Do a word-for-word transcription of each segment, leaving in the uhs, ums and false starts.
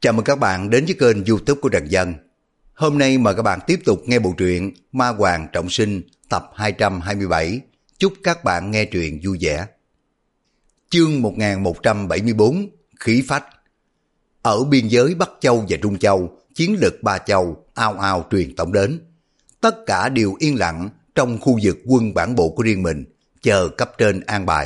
Chào mừng các bạn đến với kênh YouTube của Trần Dân. Hôm nay mời các bạn tiếp tục nghe bộ truyện Ma Hoàng Trọng Sinh tập hai trăm hai mươi bảy. Chúc các bạn nghe truyện vui vẻ. Chương một nghìn một trăm bảy mươi tư, Khí Phách. Ở biên giới Bắc Châu và Trung Châu, chiến lực ba châu ao ao truyền tổng đến. Tất cả đều yên lặng trong khu vực quân bản bộ của riêng mình, chờ cấp trên an bài.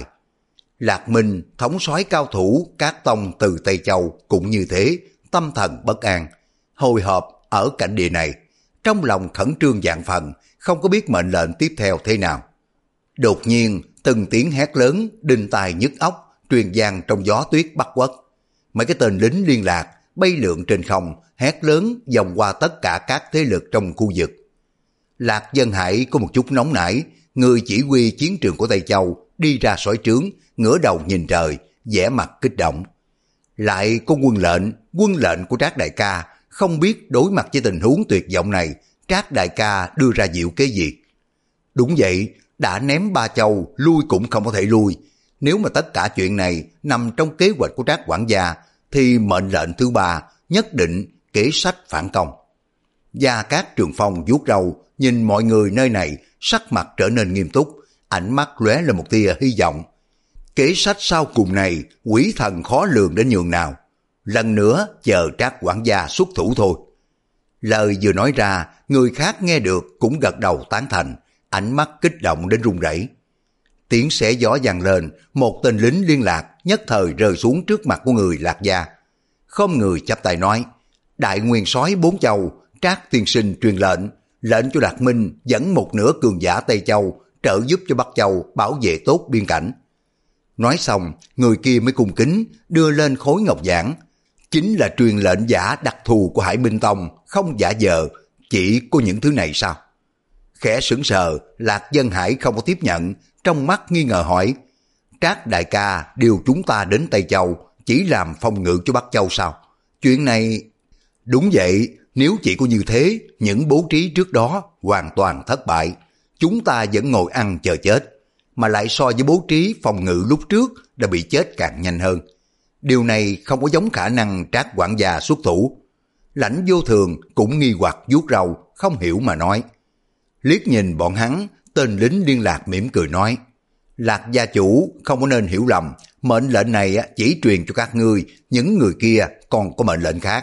Lạc Minh, thống soái cao thủ các tông từ Tây Châu cũng như thế, tâm thần bất an, hồi hộp ở cảnh địa này, trong lòng khẩn trương vạn phần, không có biết mệnh lệnh tiếp theo thế nào. Đột nhiên, từng tiếng hét lớn, đinh tai nhức óc, truyền vang trong gió tuyết Bắc Quốc. Mấy cái tên lính liên lạc, bay lượn trên không, hét lớn vòng qua tất cả các thế lực trong khu vực. Lạc Dân Hải có một chút nóng nảy, người chỉ huy chiến trường của Tây Châu, đi ra sói trướng, ngửa đầu nhìn trời, vẻ mặt kích động. Lại có quân lệnh, quân lệnh của Trác đại ca, không biết đối mặt với tình huống tuyệt vọng này, Trác đại ca đưa ra diệu kế gì. Đúng vậy, đã ném ba châu, lui cũng không có thể lui. Nếu mà tất cả chuyện này nằm trong kế hoạch của Trác quản gia, thì mệnh lệnh thứ ba nhất định kế sách phản công. Gia Cát Trường Phong vuốt râu, nhìn mọi người nơi này, sắc mặt trở nên nghiêm túc, ánh mắt lóe lên một tia hy vọng. Kế sách sau cùng này, quỷ thần khó lường đến nhường nào. Lần nữa chờ Trác quản gia xuất thủ thôi. Lời vừa nói ra, người khác nghe được cũng gật đầu tán thành, ánh mắt kích động đến run rẩy. Tiếng xé gió vang lên, một tên lính liên lạc nhất thời rơi xuống trước mặt của người Lạc gia. Không người chắp tay nói, đại nguyên soái bốn châu, Trác tiên sinh truyền lệnh, lệnh cho Lạc Minh dẫn một nửa cường giả Tây Châu trợ giúp cho Bắc Châu bảo vệ tốt biên cảnh. Nói xong, người kia mới cung kính đưa lên khối ngọc giản. Chính là truyền lệnh giả đặc thù của Hải Minh Tông, không giả vờ, chỉ có những thứ này sao? Khẽ sững sờ, Lạc Dân Hải không có tiếp nhận, trong mắt nghi ngờ hỏi, Trác đại ca điều chúng ta đến Tây Châu, chỉ làm phòng ngự cho Bắc Châu sao? Chuyện này... Đúng vậy, nếu chỉ có như thế, những bố trí trước đó hoàn toàn thất bại. Chúng ta vẫn ngồi ăn chờ chết, mà lại so với bố trí phòng ngự lúc trước đã bị chết càng nhanh hơn. Điều này không có giống khả năng Trác quản gia xuất thủ. Lãnh Vô Thường cũng nghi hoặc vuốt râu, không hiểu mà nói. Liếc nhìn bọn hắn, tên lính liên lạc mỉm cười nói, Lạc gia chủ không có nên hiểu lầm, mệnh lệnh này chỉ truyền cho các ngươi, những người kia còn có mệnh lệnh khác.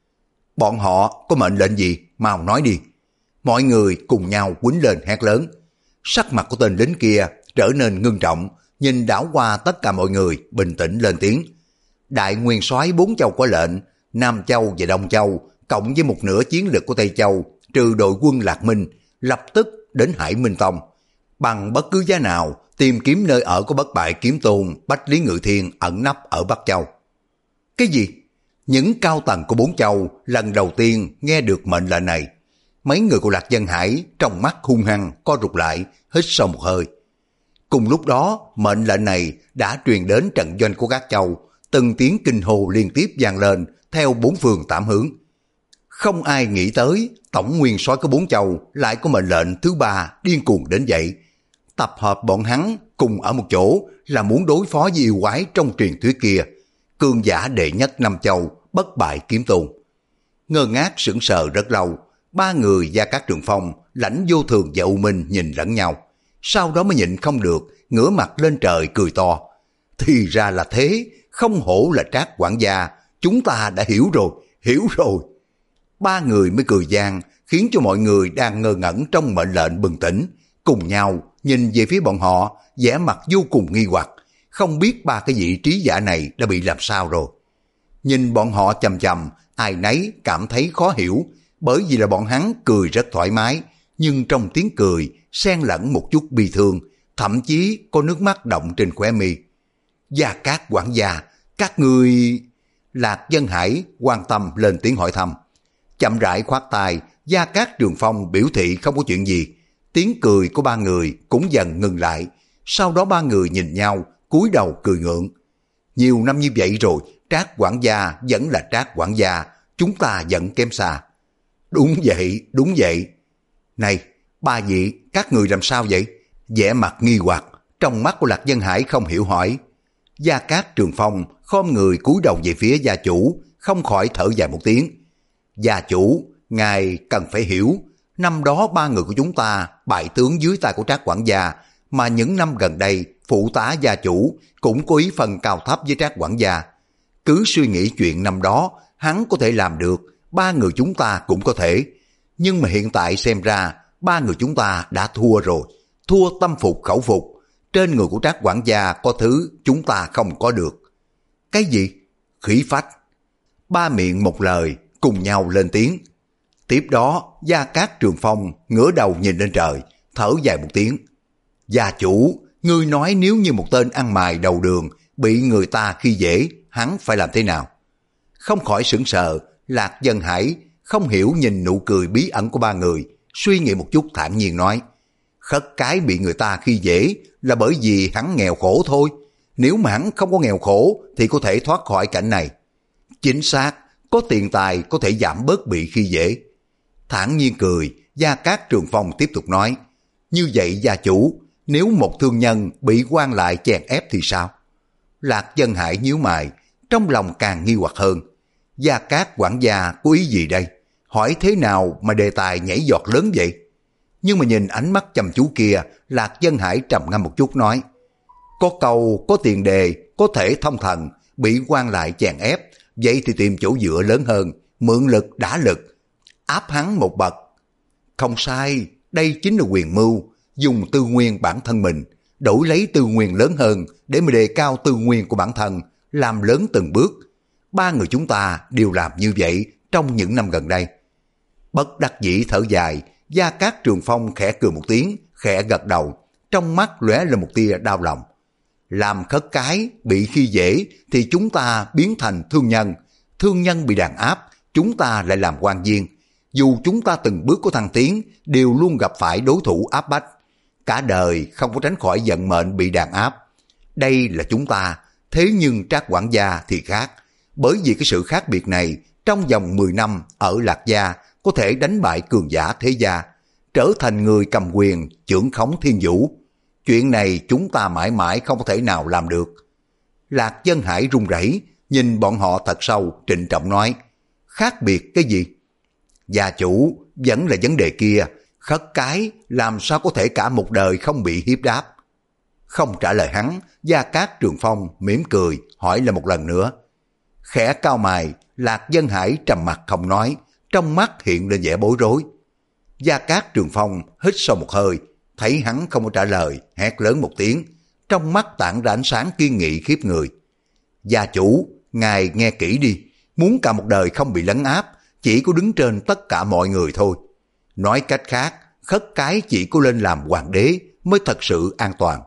Bọn họ có mệnh lệnh gì? Mau nói đi. Mọi người cùng nhau quýnh lên hét lớn. Sắc mặt của tên lính kia trở nên ngưng trọng, nhìn đảo qua tất cả mọi người, bình tĩnh lên tiếng. Đại nguyên soái bốn châu có lệnh, Nam Châu và Đông Châu, cộng với một nửa chiến lực của Tây Châu, trừ đội quân Lạc Minh, lập tức đến Hải Minh Tông. Bằng bất cứ giá nào, tìm kiếm nơi ở của bất bại kiếm tôn Bách Lý Ngự Thiên ẩn nấp ở Bắc Châu. Cái gì? Những cao tầng của bốn châu lần đầu tiên nghe được mệnh lệnh này. Mấy người của Lạc Dân Hải trong mắt hung hăng co rụt lại, hít sâu một hơi. Cùng lúc đó, mệnh lệnh này đã truyền đến trận doanh của các châu, từng tiếng kinh hô liên tiếp vang lên theo bốn phương tám hướng. Không ai nghĩ tới tổng nguyên soái của bốn châu lại có mệnh lệnh thứ ba điên cuồng đến vậy. Tập hợp bọn hắn cùng ở một chỗ là muốn đối phó với yêu quái trong truyền thuyết kia, cường giả đệ nhất năm châu, bất bại kiếm tôn. Ngơ ngác sững sờ rất lâu, ba người Gia Cát Trường Phong, Lãnh Vô Thường và U Minh nhìn lẫn nhau, sau đó mới nhịn không được, ngửa mặt lên trời cười to. Thì ra là thế, không hổ là Trác quản gia, chúng ta đã hiểu rồi, hiểu rồi. Ba người mới cười vang, khiến cho mọi người đang ngơ ngẩn trong mệnh lệnh bừng tỉnh, cùng nhau nhìn về phía bọn họ, vẻ mặt vô cùng nghi hoặc, không biết ba cái vị trí giả này đã bị làm sao rồi. Nhìn bọn họ chằm chằm, ai nấy cảm thấy khó hiểu, bởi vì là bọn hắn cười rất thoải mái, nhưng trong tiếng cười xen lẫn một chút bi thương, thậm chí có nước mắt đọng trên khóe mi. Gia Cát quản gia, các ngươi... Lạc Dân Hải quan tâm lên tiếng hỏi thăm. Chậm rãi khoát tay, Gia Cát Trường Phong biểu thị không có chuyện gì. Tiếng cười của ba người cũng dần ngừng lại, sau đó ba người nhìn nhau, cúi đầu cười ngượng. Nhiều năm như vậy rồi, Trác quản gia vẫn là Trác quản gia, chúng ta vẫn kém xa. Đúng vậy, đúng vậy. Này, ba vị, các người làm sao vậy? Vẻ mặt nghi hoặc, trong mắt của Lạc Dân Hải không hiểu hỏi. Gia Cát Trường Phong khom người cúi đầu về phía gia chủ, không khỏi thở dài một tiếng. Gia chủ, ngài cần phải hiểu, năm đó ba người của chúng ta bại tướng dưới tay của Trác quản gia, mà những năm gần đây phụ tá gia chủ cũng có ý phần cao thấp với Trác quản gia. Cứ suy nghĩ chuyện năm đó, hắn có thể làm được, ba người chúng ta cũng có thể. Nhưng mà hiện tại xem ra, ba người chúng ta đã thua rồi, thua tâm phục khẩu phục. Trên người của Trác quản gia có thứ chúng ta không có được. Cái gì? Khí phách. Ba miệng một lời, cùng nhau lên tiếng. Tiếp đó, Gia Cát Trường Phong ngửa đầu nhìn lên trời, thở dài một tiếng. Gia chủ, ngươi nói nếu như một tên ăn mày đầu đường bị người ta khi dễ, hắn phải làm thế nào? Không khỏi sững sờ, Lạc Dân Hải không hiểu nhìn nụ cười bí ẩn của ba người, suy nghĩ một chút thản nhiên nói. Khất cái bị người ta khi dễ là bởi vì hắn nghèo khổ thôi. Nếu mà hắn không có nghèo khổ thì có thể thoát khỏi cảnh này. Chính xác, có tiền tài có thể giảm bớt bị khi dễ. Thản nhiên cười, Gia Cát Trường Phong tiếp tục nói. Như vậy gia chủ, nếu một thương nhân bị quan lại chèn ép thì sao? Lạc Dân Hải nhíu mày, trong lòng càng nghi hoặc hơn. Gia Cát quản gia có ý gì đây? Hỏi thế nào mà đề tài nhảy giọt lớn vậy? Nhưng mà nhìn ánh mắt chăm chú kia, Lạc Dân Hải trầm ngâm một chút nói. Có câu, có tiền đề, có thể thông thần, bị quan lại chèn ép, vậy thì tìm chỗ dựa lớn hơn, mượn lực đả lực, áp hắn một bậc. Không sai, đây chính là quyền mưu, dùng tư nguyên bản thân mình, đổi lấy tư nguyên lớn hơn để mà đề cao tư nguyên của bản thân, làm lớn từng bước. Ba người chúng ta đều làm như vậy trong những năm gần đây. Bất đắc dĩ thở dài, Gia Cát Trường Phong khẽ cười một tiếng, khẽ gật đầu, trong mắt lóe lên một tia đau lòng. Làm khất cái, bị khi dễ thì chúng ta biến thành thương nhân, thương nhân bị đàn áp, chúng ta lại làm quan viên. Dù chúng ta từng bước có thăng tiến, đều luôn gặp phải đối thủ áp bách. Cả đời không có tránh khỏi vận mệnh bị đàn áp. Đây là chúng ta, thế nhưng Trác quản gia thì khác. Bởi vì cái sự khác biệt này, trong vòng mười năm ở Lạc Gia có thể đánh bại cường giả thế gia, trở thành người cầm quyền, chưởng khống thiên vũ. Chuyện này chúng ta mãi mãi không có thể nào làm được. Lạc Dân Hải run rẩy, nhìn bọn họ thật sâu, trịnh trọng nói. Khác biệt cái gì? Gia chủ, vẫn là vấn đề kia, khất cái làm sao có thể cả một đời không bị hiếp đáp. Không trả lời hắn, Gia Cát Trường Phong mỉm cười, hỏi lại một lần nữa. Khẽ cao mày, Lạc Dân Hải trầm mặt không nói, trong mắt hiện lên vẻ bối rối. Gia Cát Trường Phong hít sâu một hơi, thấy hắn không có trả lời, hét lớn một tiếng, trong mắt tản ra ánh sáng kiên nghị khiếp người. Gia chủ, ngài nghe kỹ đi, muốn cả một đời không bị lấn áp, chỉ có đứng trên tất cả mọi người thôi. Nói cách khác, khất cái chỉ có lên làm hoàng đế mới thật sự an toàn.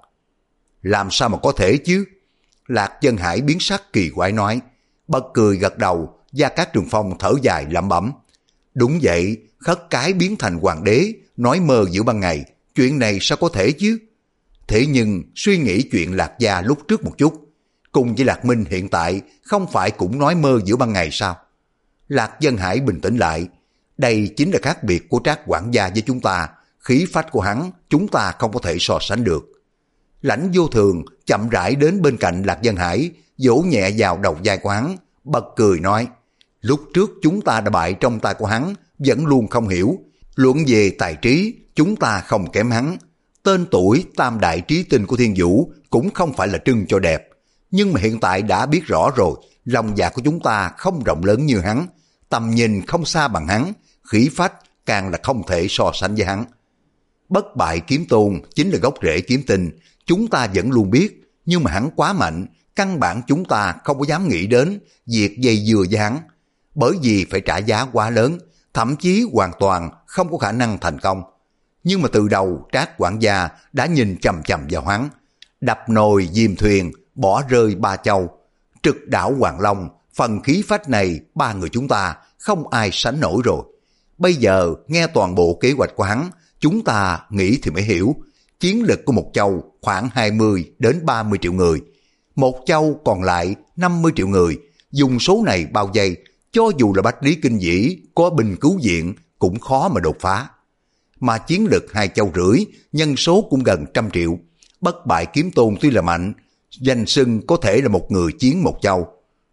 Làm sao mà có thể chứ? Lạc Dân Hải biến sắc kỳ quái nói. Bật cười gật đầu, Gia Cát Trường Phong thở dài lẩm bẩm. Đúng vậy, khất cái biến thành hoàng đế, nói mơ giữa ban ngày, chuyện này sao có thể chứ? Thế nhưng suy nghĩ chuyện Lạc Gia lúc trước một chút, cùng với Lạc Minh hiện tại không phải cũng nói mơ giữa ban ngày sao? Lạc Dân Hải bình tĩnh lại, đây chính là khác biệt của Trác quản gia với chúng ta, khí phách của hắn chúng ta không có thể so sánh được. Lãnh Vô Thường chậm rãi đến bên cạnh Lạc Dân Hải, vỗ nhẹ vào đầu vai của hắn, bật cười nói, lúc trước chúng ta đã bại trong tay của hắn, vẫn luôn không hiểu, luận về tài trí, chúng ta không kém hắn. Tên tuổi tam đại trí tinh của Thiên Vũ cũng không phải là trưng cho đẹp, nhưng mà hiện tại đã biết rõ rồi, lòng dạ của chúng ta không rộng lớn như hắn, tầm nhìn không xa bằng hắn, khí phách càng là không thể so sánh với hắn. Bất bại kiếm tôn chính là gốc rễ kiếm tinh, chúng ta vẫn luôn biết, nhưng mà hắn quá mạnh, căn bản chúng ta không có dám nghĩ đến việc dây dưa với hắn, bởi vì phải trả giá quá lớn, thậm chí hoàn toàn không có khả năng thành công. Nhưng mà từ đầu Trác quản gia đã nhìn chằm chằm vào hắn, đập nồi diêm thuyền, bỏ rơi ba châu, trực đảo Hoàng Long, phần khí phách này ba người chúng ta không ai sánh nổi rồi. Bây giờ nghe toàn bộ kế hoạch của hắn, chúng ta nghĩ thì mới hiểu, chiến lực của một châu khoảng hai mươi đến ba mươi triệu người, một châu còn lại năm mươi triệu người, dùng số này bao vây, cho dù là Bách Lý Kinh Dĩ có binh cứu viện cũng khó mà đột phá. Mà chiến lực hai châu rưỡi, nhân số cũng gần trăm triệu, bất bại kiếm tôn tuy là mạnh, danh xưng có thể là một người chiến một châu.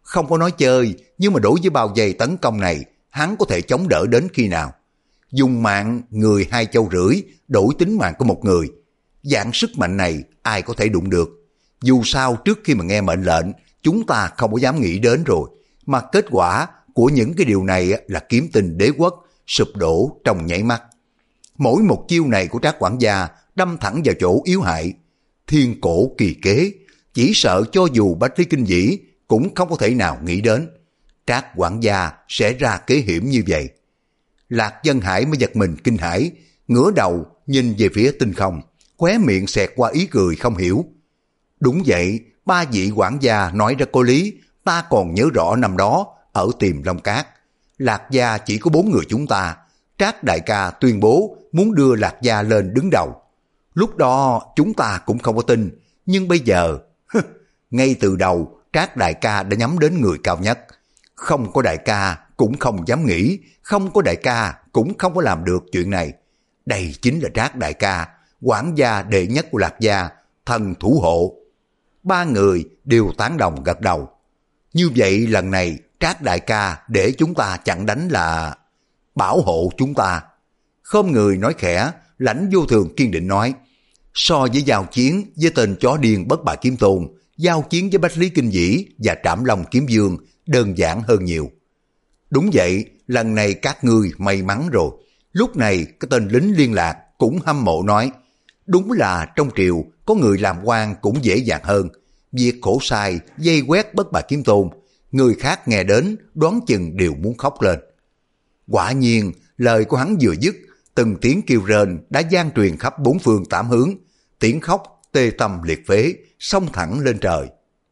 không có nói chơi, nhưng mà đối với bao vây tấn công này, hắn có thể chống đỡ đến khi nào? Dùng mạng người hai châu rưỡi đổi tính mạng của một người. Dạng sức mạnh này ai có thể đụng được. Dù sao trước khi mà nghe mệnh lệnh, chúng ta không có dám nghĩ đến rồi. Mà kết quả của những cái điều này là kiếm tinh đế quốc sụp đổ trong nháy mắt. Mỗi một chiêu này của Trác quản gia đâm thẳng vào chỗ yếu hại. Thiên cổ kỳ kế, chỉ sợ cho dù Bách Lý Kinh Vĩ cũng không có thể nào nghĩ đến Trác quản gia sẽ ra kế hiểm như vậy. Lạc Dân Hải mới giật mình kinh hãi, ngửa đầu nhìn về phía tinh không, khóe miệng xẹt qua ý cười không hiểu. Đúng vậy, ba vị quản gia nói ra có lý, ta còn nhớ rõ năm đó ở Tiềm Long Cát. Lạc gia chỉ có bốn người chúng ta, Trác đại ca tuyên bố muốn đưa Lạc gia lên đứng đầu. Lúc đó chúng ta cũng không có tin, nhưng bây giờ, ngay từ đầu Trác đại ca đã nhắm đến người cao nhất. Không có đại ca cũng không dám nghĩ, không có đại ca cũng không có làm được chuyện này. Đây chính là Trác đại ca, quản gia đệ nhất của Lạc gia, thần thủ hộ. Ba người đều tán đồng gật đầu. Như vậy lần này Trác đại ca để chúng ta chặn đánh là bảo hộ chúng ta. Không người nói khẽ, Lãnh Vô Thường kiên định nói, so với giao chiến với tên chó điên Bất Bại Kiếm Tôn, giao chiến với Bách Lý Kinh Vĩ và Trảm Long Kiếm Dương đơn giản hơn nhiều. Đúng vậy, lần này các ngươi may mắn rồi. Lúc này cái tên lính liên lạc cũng hâm mộ nói, đúng là trong triều có người làm quan cũng dễ dàng hơn. Việc khổ sai dây quét Bất Bại Kiếm Tôn, người khác nghe đến đoán chừng đều muốn khóc lên. Quả nhiên lời của hắn vừa dứt, từng tiếng kêu rên đã gian truyền khắp bốn phương tám hướng, tiếng khóc tê tâm liệt phế xông thẳng lên trời.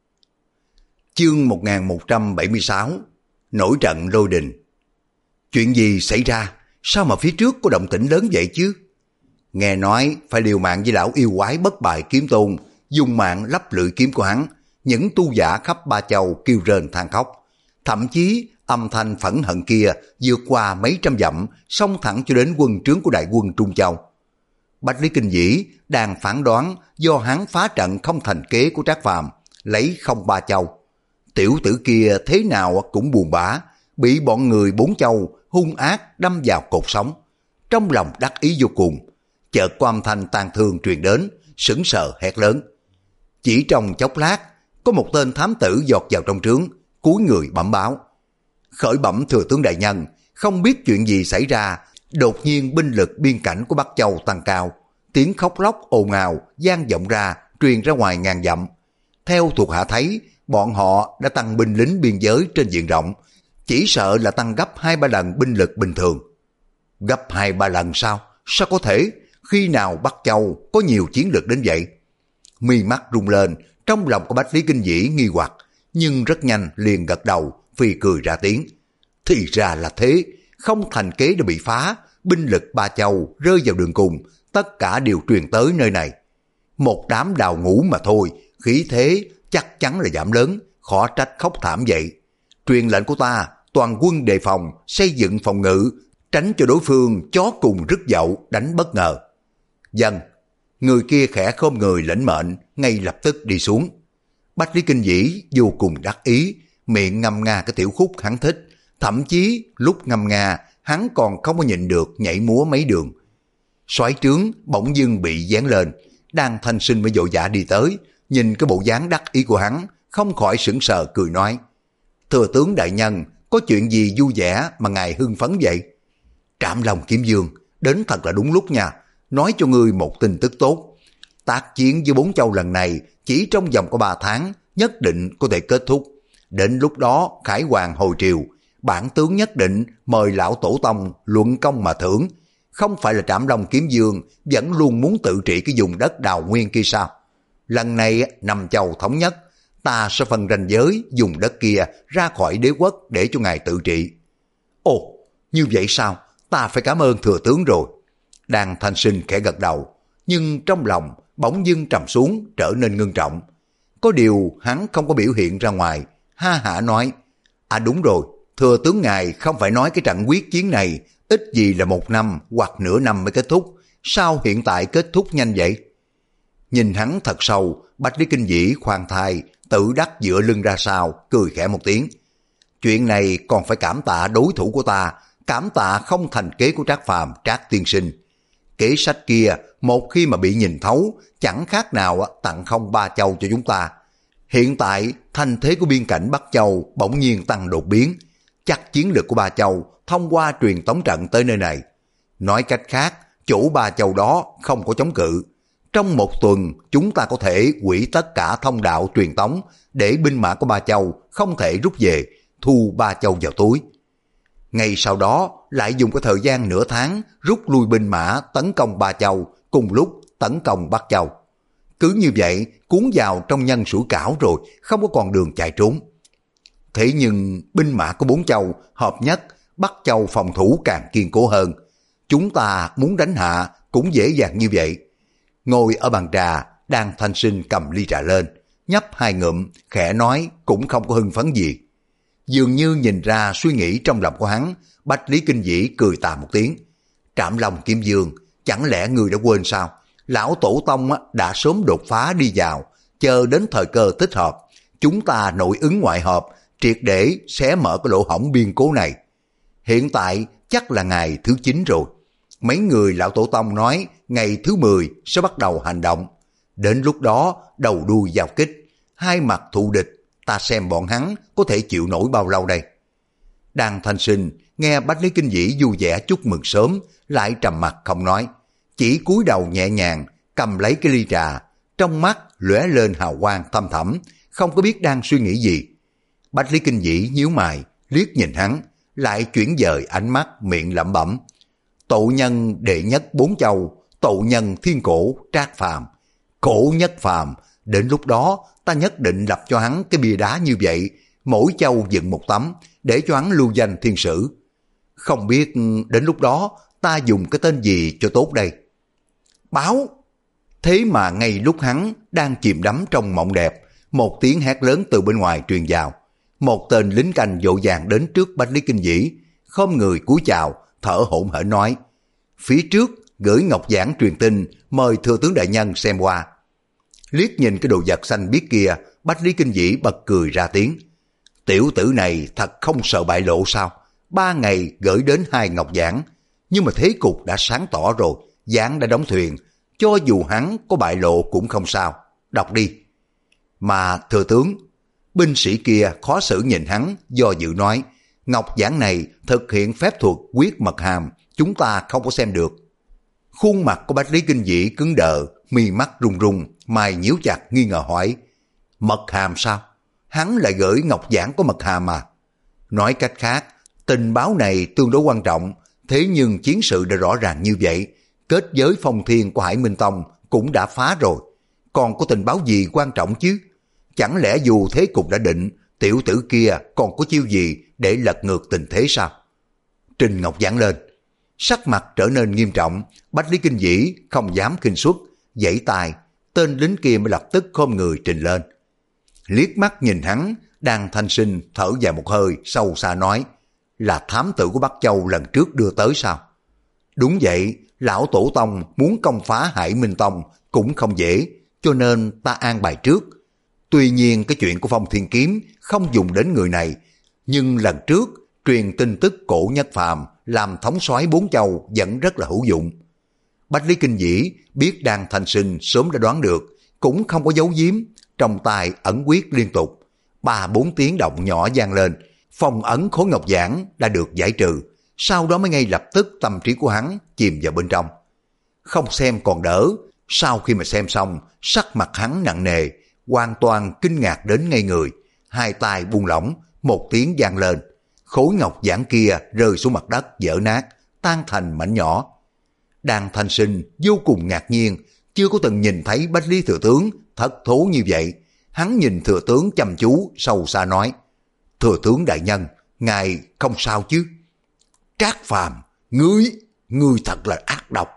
Chương một nghìn một trăm bảy mươi sáu, nổi trận lôi đình. Chuyện gì xảy ra? Sao mà phía trước có động tĩnh lớn vậy chứ? Nghe nói phải liều mạng với lão yêu quái Bất Bại Kiếm Tôn, dùng mạng lắp lưỡi kiếm của hắn. Những tu giả khắp Ba Châu kêu rên than khóc. Thậm chí âm thanh phẫn hận kia vượt qua mấy trăm dặm, xông thẳng cho đến quân trướng của đại quân Trung Châu. Bách Lý Kinh Vĩ đang phán đoán do hắn phá trận không thành kế của Trác Phàm, lấy không Ba Châu. Tiểu tử kia thế nào cũng buồn bã, bị bọn người bốn châu hung ác đâm vào cột sống. Trong lòng đắc ý vô cùng, chợt có âm thanh tàn thương truyền đến, sững sờ hét lớn. Chỉ trong chốc lát, có một tên thám tử giọt vào trong trướng, cúi người bẩm báo. Khởi bẩm thừa tướng đại nhân, không biết chuyện gì xảy ra, đột nhiên binh lực biên cảnh của Bắc Châu tăng cao. Tiếng khóc lóc ồn ào vang vọng ra, truyền ra ngoài ngàn dặm. Theo thuộc hạ thấy, bọn họ đã tăng binh lính biên giới trên diện rộng, chỉ sợ là tăng gấp hai ba lần binh lực bình thường. Gấp hai ba lần sao? Sao có thể? Khi nào Bắc Châu có nhiều chiến lược đến vậy? Mi mắt rung lên, trong lòng của Bách Lý Kinh Vĩ nghi hoặc, nhưng rất nhanh liền gật đầu, phì cười ra tiếng. Thì ra là thế, không thành kế đã bị phá, binh lực Ba Châu rơi vào đường cùng, tất cả đều truyền tới nơi này. Một đám đào ngũ mà thôi, khí thế chắc chắn là giảm lớn, khó trách khóc thảm vậy. Truyền lệnh của ta, toàn quân đề phòng, xây dựng phòng ngự, tránh cho đối phương chó cùng rứt dậu đánh bất ngờ. Dân, người kia khẽ khom người lĩnh mệnh, ngay lập tức đi xuống. Bách Lý Kinh Vĩ vô cùng đắc ý, miệng ngâm nga cái tiểu khúc hắn thích, thậm chí lúc ngâm nga hắn còn không có nhịn được nhảy múa mấy đường. Soái trướng bỗng dưng bị dán lên, đang thanh sinh mới vội vã đi tới, nhìn cái bộ dáng đắc ý của hắn, không khỏi sững sờ cười nói. Thừa tướng đại nhân, có chuyện gì vui vẻ mà ngài hưng phấn vậy? Trảm Long Kiếm Dương, đến thật là đúng lúc nha, nói cho ngươi một tin tức tốt. Tác chiến với bốn châu lần này chỉ trong vòng có ba tháng nhất định có thể kết thúc. Đến lúc đó khải hoàng hồi triều, bản tướng nhất định mời lão tổ tông luận công mà thưởng. Không phải là Trảm Long Kiếm Dương vẫn luôn muốn tự trị cái vùng đất đào nguyên kia sao? Lần này năm châu thống nhất, ta sẽ phân ranh giới dùng đất kia ra khỏi đế quốc để cho ngài tự trị. Ồ, như vậy sao? Ta phải cảm ơn thừa tướng rồi. Đàn Thanh Sinh khẽ gật đầu, nhưng trong lòng bỗng dưng trầm xuống, trở nên ngưng trọng. Có điều hắn không có biểu hiện ra ngoài, ha hả nói, à đúng rồi, thừa tướng ngài không phải nói cái trận quyết chiến này ít gì là một năm hoặc nửa năm mới kết thúc, sao hiện tại kết thúc nhanh vậy? Nhìn hắn thật sâu, Bách Lý Kinh Vĩ khoan thai, tự đắc dựa lưng ra sau, cười khẽ một tiếng. Chuyện này còn phải cảm tạ đối thủ của ta, cảm tạ không thành kế của Trác Phàm, Trác tiên sinh. Kế sách kia, một khi mà bị nhìn thấu, chẳng khác nào tặng không Ba Châu cho chúng ta. Hiện tại, thành thế của biên cảnh Bắc Châu bỗng nhiên tăng đột biến, chắc chiến lược của Ba Châu thông qua truyền tống trận tới nơi này. Nói cách khác, chủ Ba Châu đó không có chống cự. Trong một tuần, chúng ta có thể hủy tất cả thông đạo truyền tống để binh mã của Ba Châu không thể rút về, thu Ba Châu vào túi. Ngay sau đó, lại dùng cái thời gian nửa tháng rút lui binh mã tấn công Ba Châu, cùng lúc tấn công Bắc Châu. Cứ như vậy, cuốn vào trong nhân sủi cảo rồi, không có còn đường chạy trốn. Thế nhưng, binh mã của bốn châu hợp nhất, Bắc Châu phòng thủ càng kiên cố hơn. Chúng ta muốn đánh hạ cũng dễ dàng như vậy. Ngồi ở bàn trà, Đan Thanh Sinh cầm ly trà lên, nhấp hai ngụm, khẽ nói cũng không có hưng phấn gì. Dường như nhìn ra suy nghĩ trong lòng của hắn, Bách Lý Kinh Vĩ cười tà một tiếng. Trảm Long Kiếm Dương, chẳng lẽ người đã quên sao? Lão Tổ Tông đã sớm đột phá đi vào, chờ đến thời cơ thích hợp. Chúng ta nội ứng ngoại hợp, triệt để xé mở cái lỗ hổng biên cố này. Hiện tại chắc là ngày thứ chín rồi. Mấy người Lão Tổ Tông nói ngày thứ mười sẽ bắt đầu hành động. Đến lúc đó đầu đuôi giao kích, hai mặt thù địch, ta xem bọn hắn có thể chịu nổi bao lâu đây. Đan Thanh Sinh nghe Bách Lý Kinh Vĩ vui vẻ chúc mừng sớm, lại trầm mặt không nói, chỉ cúi đầu nhẹ nhàng cầm lấy cái ly trà, trong mắt lóe lên hào quang thâm thẳm, không có biết đang suy nghĩ gì. Bách Lý Kinh Vĩ nhíu mày liếc nhìn hắn, lại chuyển dời ánh mắt, miệng lẩm bẩm: Tụ nhân đệ nhất bốn châu, tụ nhân thiên cổ Trác Phàm, cổ nhất phàm. Đến lúc đó ta nhất định lập cho hắn cái bia đá như vậy, mỗi châu dựng một tấm, để cho hắn lưu danh thiên sử. Không biết đến lúc đó ta dùng cái tên gì cho tốt đây? Báo! Thế mà ngay lúc hắn đang chìm đắm trong mộng đẹp, một tiếng hét lớn từ bên ngoài truyền vào. Một tên lính canh vội vàng đến trước Bách Lý Kinh Vĩ, khom người cúi chào, thở hổn hển nói: Phía trước gửi ngọc giảng truyền tin, mời thừa tướng đại nhân xem qua. Liếc nhìn cái đồ vật xanh biếc kia, Bách Lý Kinh Vĩ bật cười ra tiếng. Tiểu tử này thật không sợ bại lộ sao? Ba ngày gửi đến hai ngọc giảng, nhưng mà thế cục đã sáng tỏ rồi, giảng đã đóng thuyền, cho dù hắn có bại lộ cũng không sao. Đọc đi. Mà thừa tướng, binh sĩ kia khó xử nhìn hắn, do dự nói: ngọc giảng này thực hiện phép thuật quyết mật hàm, chúng ta không có xem được. Khuôn mặt của Bách Lý Kinh Vĩ cứng đờ, mi mắt run run, mày nhíu chặt nghi ngờ hỏi: mật hàm sao? Hắn lại gửi ngọc giảng có mật hàm à? Nói cách khác, tình báo này tương đối quan trọng, thế nhưng chiến sự đã rõ ràng như vậy, kết giới phong thiên của Hải Minh Tông cũng đã phá rồi, còn có tình báo gì quan trọng chứ? Chẳng lẽ dù thế cục đã định, tiểu tử kia còn có chiêu gì để lật ngược tình thế sao? Trình ngọc giảng lên, sắc mặt trở nên nghiêm trọng. Bách Lý Kinh Vĩ không dám khinh suất, giãy tay, tên lính kia mới lập tức khom người trình lên. Liếc mắt nhìn hắn, Đan Thanh Sinh thở dài một hơi, sâu xa nói: là thám tử của Bắc Châu lần trước đưa tới sao? Đúng vậy, lão tổ tông muốn công phá Hải Minh Tông cũng không dễ, cho nên ta an bài trước. Tuy nhiên cái chuyện của Phong Thiên Kiếm không dùng đến người này, nhưng lần trước truyền tin tức cổ nhất phàm làm thống soái bốn châu vẫn rất là hữu dụng. Bách Lý Kinh Vĩ biết Đan Thanh Sinh sớm đã đoán được, cũng không có giấu giếm, trong tay ẩn quyết liên tục, ba bốn tiếng động nhỏ vang lên, phong ấn khối ngọc giảng đã được giải trừ, sau đó mới ngay lập tức tâm trí của hắn chìm vào bên trong. Không xem còn đỡ, sau khi mà xem xong, sắc mặt hắn nặng nề, hoàn toàn kinh ngạc đến ngây người, hai tay buông lỏng, một tiếng vang lên, khối ngọc giảng kia rơi xuống mặt đất vỡ nát, tan thành mảnh nhỏ. Đan Thanh Sinh vô cùng ngạc nhiên, chưa có từng nhìn thấy Bách Lý thừa tướng thất thố như vậy. Hắn nhìn thừa tướng chăm chú, sâu xa nói: thừa tướng đại nhân, ngài không sao chứ? Trác Phàm, ngươi, ngươi thật là ác độc.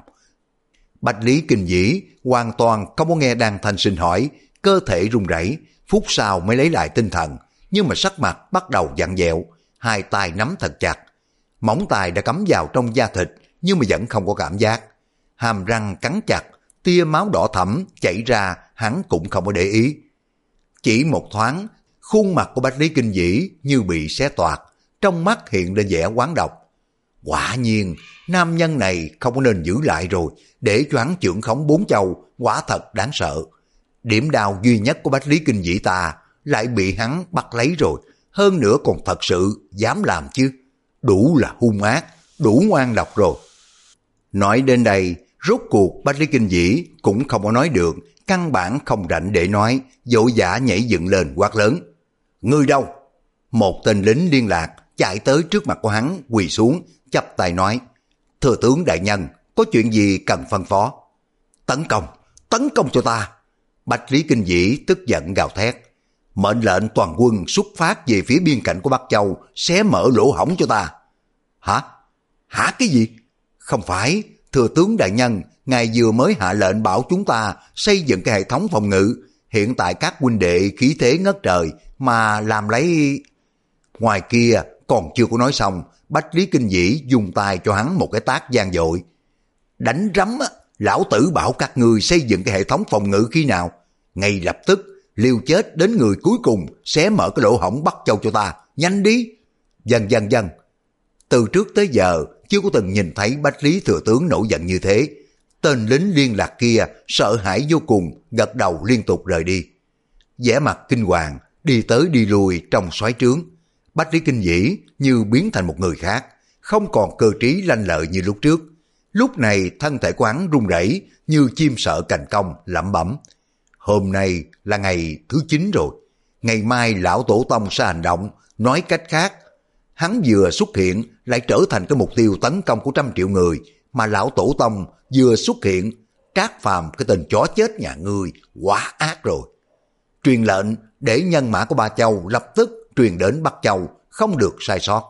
Bách Lý Kinh Vĩ hoàn toàn không có nghe Đan Thanh Sinh hỏi, cơ thể run rẩy, phút sau mới lấy lại tinh thần, nhưng mà sắc mặt bắt đầu vặn vẹo, hai tay nắm thật chặt, móng tay đã cắm vào trong da thịt nhưng mà vẫn không có cảm giác, hàm răng cắn chặt, tia máu đỏ thẫm chảy ra hắn cũng không có để ý. Chỉ một thoáng, khuôn mặt của Bách Lý Kinh Vĩ như bị xé toạc, trong mắt hiện lên vẻ oán độc. Quả nhiên, nam nhân này không có nên giữ lại rồi, để cho hắn chưởng khống bốn châu, quả thật đáng sợ. Điểm đau duy nhất của Bách Lý Kinh Vĩ ta lại bị hắn bắt lấy rồi, hơn nữa còn thật sự dám làm chứ. Đủ là hung ác, đủ ngoan độc rồi. Nói đến đây, rốt cuộc Bách Lý Kinh Vĩ cũng không có nói được, căn bản không rảnh để nói, vội vã nhảy dựng lên quát lớn. Ngươi đâu? Một tên lính liên lạc chạy tới trước mặt của hắn, quỳ xuống, chắp tay nói. Thừa tướng đại nhân, có chuyện gì cần phân phó? Tấn công, tấn công cho ta. Bách Lý Kinh Vĩ tức giận gào thét. Mệnh lệnh toàn quân xuất phát về phía biên cảnh của Bắc Châu, xé mở lỗ hổng cho ta. Hả? Hả cái gì? Không phải, thừa tướng đại nhân, ngài vừa mới hạ lệnh bảo chúng ta xây dựng cái hệ thống phòng ngự. Hiện tại các huynh đệ khí thế ngất trời mà làm lấy... Ngoài kia còn chưa có nói xong, Bách Lý Kinh Vĩ dùng tay cho hắn một cái tát gian dội. Đánh rắm á, lão tử bảo các ngươi xây dựng cái hệ thống phòng ngự khi nào? Ngay lập tức, liều chết đến người cuối cùng, xé mở cái lỗ hổng Bắc Châu cho ta, nhanh đi. Dần dần dần. Từ trước tới giờ, chưa có từng nhìn thấy Bách Lý thừa tướng nổi giận như thế. Tên lính liên lạc kia sợ hãi vô cùng, gật đầu liên tục rời đi. Vẻ mặt kinh hoàng, đi tới đi lui trong xoáy trướng. Bách Lý Kinh Vĩ như biến thành một người khác, không còn cơ trí lanh lợi như lúc trước. Lúc này thân thể của hắn run rẩy như chim sợ cành cong, lẩm bẩm. Hôm nay là ngày thứ chín rồi, ngày mai lão tổ tông sẽ hành động. Nói cách khác, hắn vừa xuất hiện lại trở thành cái mục tiêu tấn công của trăm triệu người, mà lão tổ tông vừa xuất hiện, Trác Phàm cái tên chó chết nhà ngươi quá ác rồi. Truyền lệnh để nhân mã của Ba Châu lập tức truyền đến Bắc Châu, không được sai sót.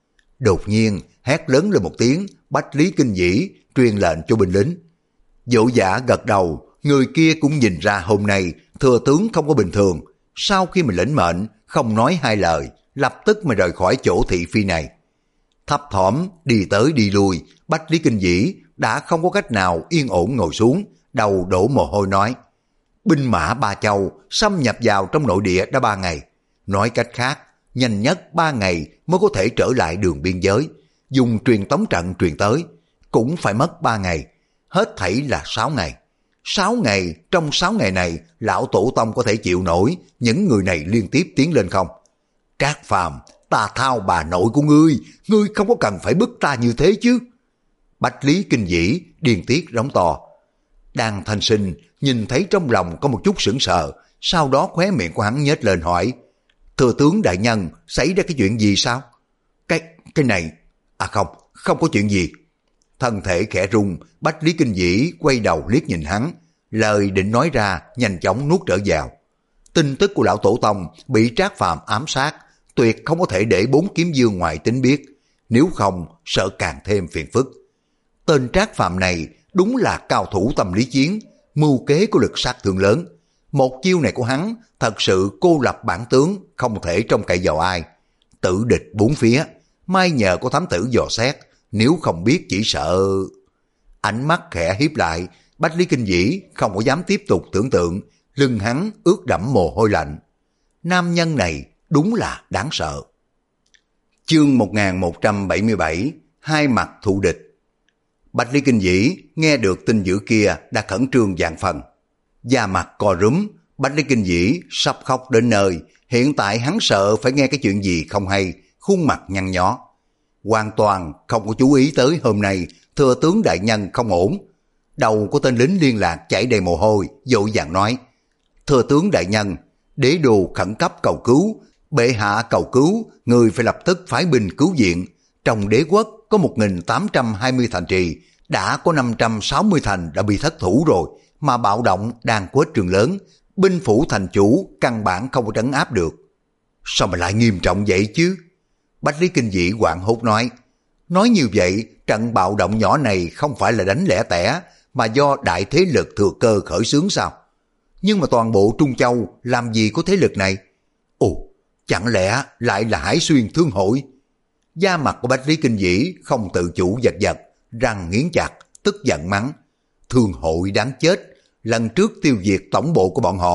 Đột nhiên hét lớn lên một tiếng, Bách Lý Kinh Vĩ truyền lệnh cho binh lính. Dỗ giả gật đầu, người kia cũng nhìn ra hôm nay thừa tướng không có bình thường. Sau khi mình lĩnh mệnh, không nói hai lời, lập tức mà rời khỏi chỗ thị phi này. Thấp thỏm đi tới đi lui, Bách Lý Kinh Vĩ đã không có cách nào yên ổn ngồi xuống, đầu đổ mồ hôi nói. Binh mã Ba Châu xâm nhập vào trong nội địa đã ba ngày. Nói cách khác, nhanh nhất ba ngày mới có thể trở lại đường biên giới. Dùng truyền tống trận truyền tới, cũng phải mất ba ngày. Hết thảy là sáu ngày. Sáu ngày, trong sáu ngày này, lão tổ tông có thể chịu nổi những người này liên tiếp tiến lên không? Trác Phàm, ta thao bà nội của ngươi, ngươi không có cần phải bức ta như thế chứ. Bách Lý Kinh Vĩ điên tiết rống to. Đan Thanh Sinh nhìn thấy trong lòng có một chút sững sờ, sau đó khóe miệng của hắn nhếch lên hỏi. Thừa tướng đại nhân, xảy ra cái chuyện gì sao? Cái, cái này, à không, không có chuyện gì. Thân thể khẽ rung, Bách Lý Kinh Vĩ quay đầu liếc nhìn hắn, lời định nói ra nhanh chóng nuốt trở vào. Tin tức của lão tổ tông bị Trác Phàm ám sát, tuyệt không có thể để bốn kiếm dương ngoại tính biết, nếu không sợ càng thêm phiền phức. Tên Trác Phàm này đúng là cao thủ tâm lý chiến, mưu kế có lực sát thương lớn. Một chiêu này của hắn thật sự cô lập bản tướng, không thể trông cậy vào ai. Tử địch bốn phía, mai nhờ có thám tử dò xét, nếu không biết chỉ sợ... Ánh mắt khẽ hiếp lại, Bách Lý Kinh Vĩ không có dám tiếp tục tưởng tượng, lưng hắn ướt đẫm mồ hôi lạnh. Nam nhân này đúng là đáng sợ. Chương một nghìn một trăm bảy mươi bảy, hai mặt thù địch. Bách Lý Kinh Vĩ nghe được tin dữ kia đã khẩn trương vạn phần. Da mặt co rúm, Bách Lý Kinh Vĩ sắp khóc đến nơi. Hiện tại hắn sợ phải nghe cái chuyện gì không hay, khuôn mặt nhăn nhó. Hoàn toàn không có chú ý tới hôm nay thừa tướng đại nhân không ổn. Đầu của tên lính liên lạc chảy đầy mồ hôi, vội vàng nói. Thừa tướng đại nhân, đế đồ khẩn cấp cầu cứu, bệ hạ cầu cứu, người phải lập tức phái binh cứu viện. Trong đế quốc có một nghìn tám trăm hai mươi thành trì, đã có năm trăm sáu mươi thành đã bị thất thủ rồi, mà bạo động đang quét trường lớn, binh phủ thành chủ căn bản không có trấn áp được. Sao mà lại nghiêm trọng vậy chứ? Bách Lý Kinh Vĩ hoảng hốt nói. Nói như vậy, trận bạo động nhỏ này không phải là đánh lẻ tẻ, mà do đại thế lực thừa cơ khởi xướng sao? Nhưng mà toàn bộ Trung Châu làm gì có thế lực này? Ồ, chẳng lẽ lại là Hải Xuyên Thương Hội? Da mặt của Bách Lý Kinh Vĩ không tự chủ giật giật, răng nghiến chặt, tức giận mắng. Thương hội đáng chết, lần trước tiêu diệt tổng bộ của bọn họ,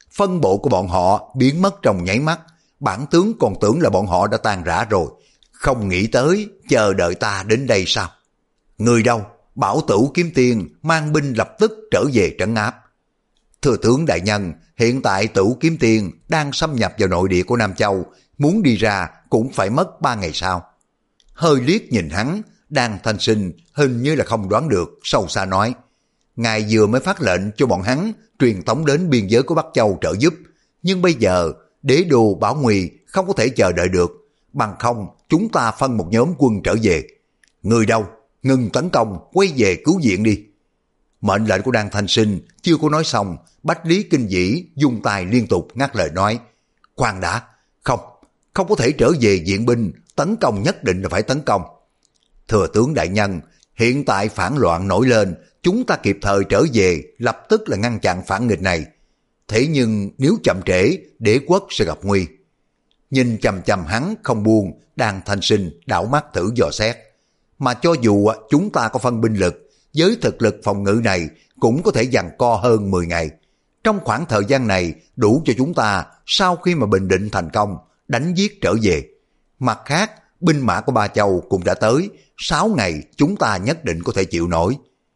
phân bộ của bọn họ biến mất trong nháy mắt, bản tướng còn tưởng là bọn họ đã tan rã rồi, không nghĩ tới chờ đợi ta đến đây sao? Người đâu? Bảo Tửu Kiếm Tiên mang binh lập tức trở về trấn áp. Thưa tướng đại nhân, hiện tại Tửu Kiếm Tiên đang xâm nhập vào nội địa của Nam Châu, muốn đi ra cũng phải mất ba ngày sau. Hơi liếc nhìn hắn, Đan Thanh Sinh hình như là không đoán được, sâu xa nói: ngài vừa mới phát lệnh cho bọn hắn truyền tống đến biên giới của Bắc Châu trợ giúp, nhưng bây giờ đế đô Bảo Nguy không có thể chờ đợi được, bằng không chúng ta phân một nhóm quân trở về. Người đâu? Ngừng tấn công, quay về cứu viện đi. Mệnh lệnh của Đan Thanh Sinh chưa có nói xong, Bách Lý Kinh Dĩ dùng tay liên tục ngắt lời nói: khoan đã, không, không có thể trở về viện binh, tấn công nhất định là phải tấn công. Thừa tướng đại nhân, hiện tại phản loạn nổi lên, chúng ta kịp thời trở về, lập tức là ngăn chặn phản nghịch này. Thế nhưng nếu chậm trễ, đế quốc sẽ gặp nguy. Nhìn chằm chằm hắn không buông, Đan Thanh Sinh đảo mắt thử dò xét. Mà cho dù chúng ta có phân binh lực, với thực lực phòng ngự này cũng có thể giằng co hơn mười ngày. Trong khoảng thời gian này đủ cho chúng ta sau khi mà bình định thành công, đánh giết trở về. Mặt khác, binh mã của Ba Châu cũng đã tới, sáu ngày chúng ta nhất định có thể chịu nổi.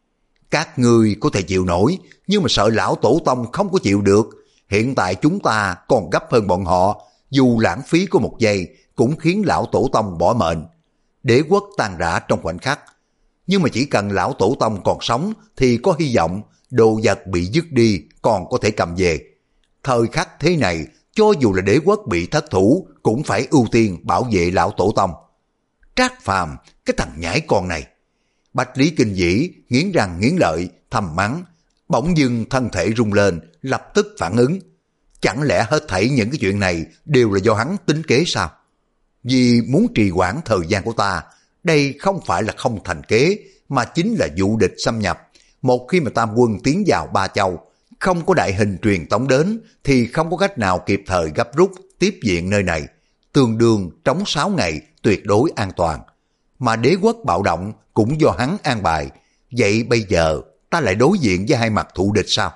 Các ngươi có thể chịu nổi, nhưng mà sợ lão tổ tông không có chịu được. Hiện tại chúng ta còn gấp hơn bọn họ, dù lãng phí có một giây cũng khiến lão tổ tông bỏ mệnh. Đế quốc tan rã trong khoảnh khắc. Nhưng mà chỉ cần lão tổ tông còn sống thì có hy vọng, đồ vật bị dứt đi còn có thể cầm về. Thời khắc thế này, cho dù là đế quốc bị thất thủ cũng phải ưu tiên bảo vệ lão tổ tông. Trác Phàm, cái thằng nhãi con này. Bách Lý Kinh Dĩ nghiến răng nghiến lợi thầm mắng, bỗng dưng thân thể rung lên, lập tức phản ứng. Chẳng lẽ hết thảy những cái chuyện này đều là do hắn tính kế sao? Vì muốn trì hoãn thời gian của ta, đây không phải là không thành kế, mà chính là dụ địch xâm nhập. Một khi mà Tam quân tiến vào Ba Châu, không có đại hình truyền tống đến, thì không có cách nào kịp thời gấp rút tiếp viện nơi này. Tương đương trống sáu ngày tuyệt đối an toàn. Mà đế quốc bạo động cũng do hắn an bài. Vậy bây giờ ta lại đối diện với hai mặt thù địch sao?